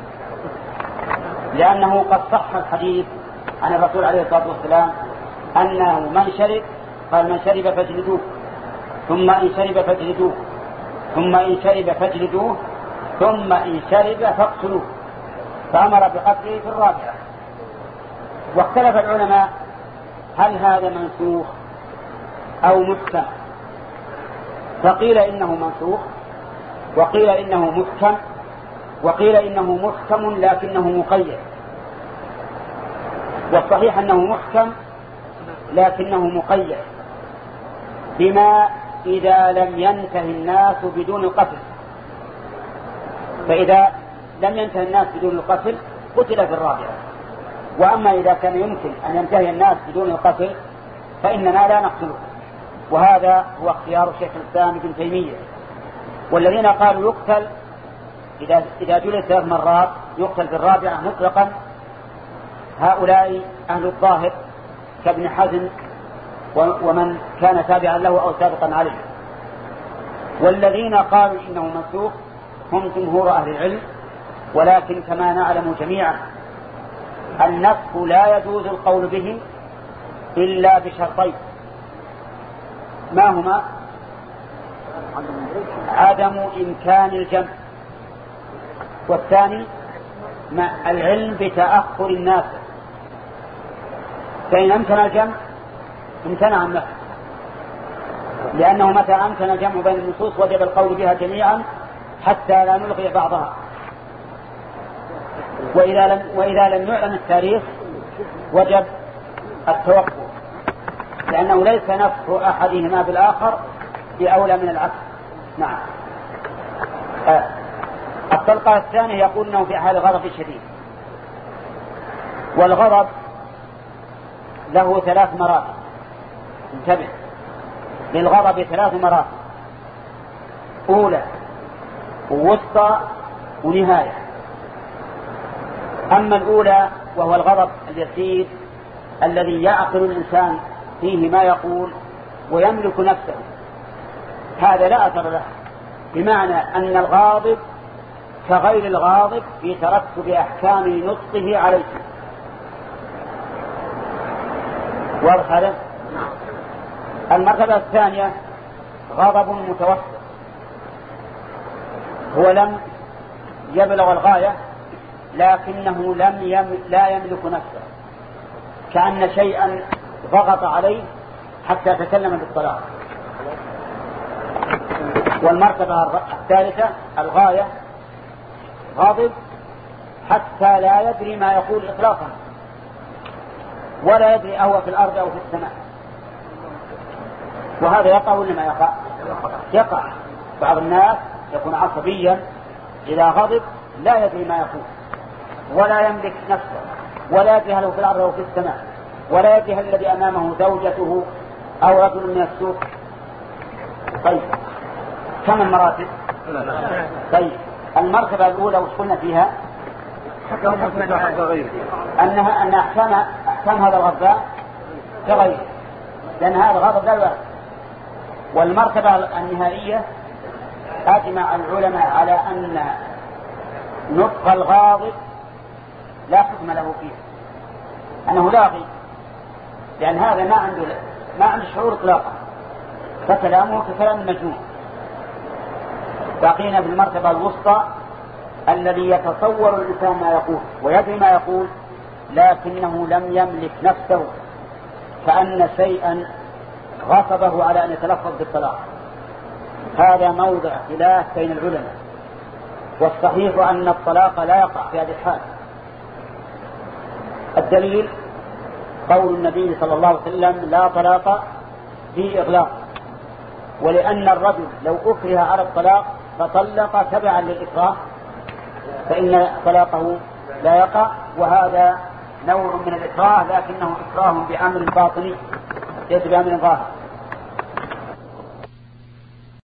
لأنه قد صح الحديث عن الرسول عليه الصلاة والسلام أنه من شرب قال من شرب فاجلدوه، ثم إن شرب فاجلدوه، ثم إن شرب فاجلدوه، ثم إن شرب فاقتلوه، فأمر بقتله في الرابعة. واختلف العلماء هل هذا منسوخ أو محكم، فقيل إنه منسوخ، وقيل إنه محكم، وقيل إنه محكم لكنه مقيد. والصحيح أنه محكم لكنه مقيد بما إذا لم ينتهي الناس بدون القتل، فإذا لم ينتهي الناس بدون القتل قتل في الرابعة. وأما إذا كان يمكن أن ينتهي الناس بدون القتل فإننا لا نقتله، وهذا هو اختيار الشيخ الإسلام ابن تيمية. والذين قالوا يقتل إذا إذا جلد ثلاث مرات يقتل في الرابعة مطلقا، هؤلاء أهل الظاهر كابن حزم ومن كان تابعا له أو سابقا عليه. والذين قالوا إنه منسوخ هم جمهور أهل العلم، ولكن كما نعلم جميعا النسخ لا يجوز القول به إلا بشرطين، ما هما؟ عدم إمكان الجمع، والثاني مع العلم بتأخر الناس، فإن أمكن الجمع امتنع النسخ، لأنه متى أمكن الجمع بين النصوص وجب القول بها جميعا حتى لا نلغي بعضها. وإذا لم, وإذا لم يعلم التاريخ وجب التوقف، لأنه ليس نفس أحدهما بالآخر بأولى من العكس. نعم. آه. الطلقة الثانية يقول أنه في حال غضب شديد، والغضب له ثلاث مراتب، انتبه، للغضب ثلاث مراتب، أولى ووسطى ونهاية. أما الأولى وهو الغضب اليسير الذي يعقل الإنسان فيه ما يقول ويملك نفسه، هذا لا أثر له، بمعنى أن الغاضب كغير الغاضب في ترتب أحكام نطقه عليه. واضح هذا؟ المرتبة الثانية غضب متوسط، هو لم يبلغ الغاية لكنه لم يم... لا يملك نفسه، كأن شيئا ضغط عليه حتى تكلم بالطلاق. والمرتبة الثالثة الغاية غاضب حتى لا يدري ما يقول إطلاقا، ولا يدري أهو في الأرض أو في السماء، وهذا يقع ولا ما يقع؟ يقع. بعض الناس يكون عصبيا إذا غضب لا يدري ما يقول ولا يملك نفسه، ولا يدري هل هو في الأرض أو في السماء، ولا يدري هل الذي أمامه زوجته أو رجل من السوق. طيب كم المراتب؟ طيب المرتبة الأولى وش قلنا فيها؟ أنها أن أحكام أحكام هذا الغضب كغيره، لأن هذا الغضب لا يوجد. والمرتبة النهائية أجمع العلماء على أن نطق الغاضب لا حكم له فيه، أنه لاغي، لأن هذا ما عنده ما عنده شعور إطلاقا، فكلامه ككلام المجنون. بقينا في المرتبة الوسطى الذي يتصور الإنسان ما يقول ويدري ما يقول لكنه لم يملك نفسه، كأن شيئا غصبه على أن يتلفظ بالطلاق. هذا موضع خلاف بين العلماء، والصحيح أن الطلاق لا يقع في هذه الحال. الدليل قول النبي صلى الله عليه وسلم لا طلاق في إغلاق، ولأن الرجل لو أكره على الطلاق فطلق تبعا للإكراه فإن طلاقه لا يقع، وهذا نوع من الإكراه لكنه إكراه بأمر باطني ليس بأمر ظاهر.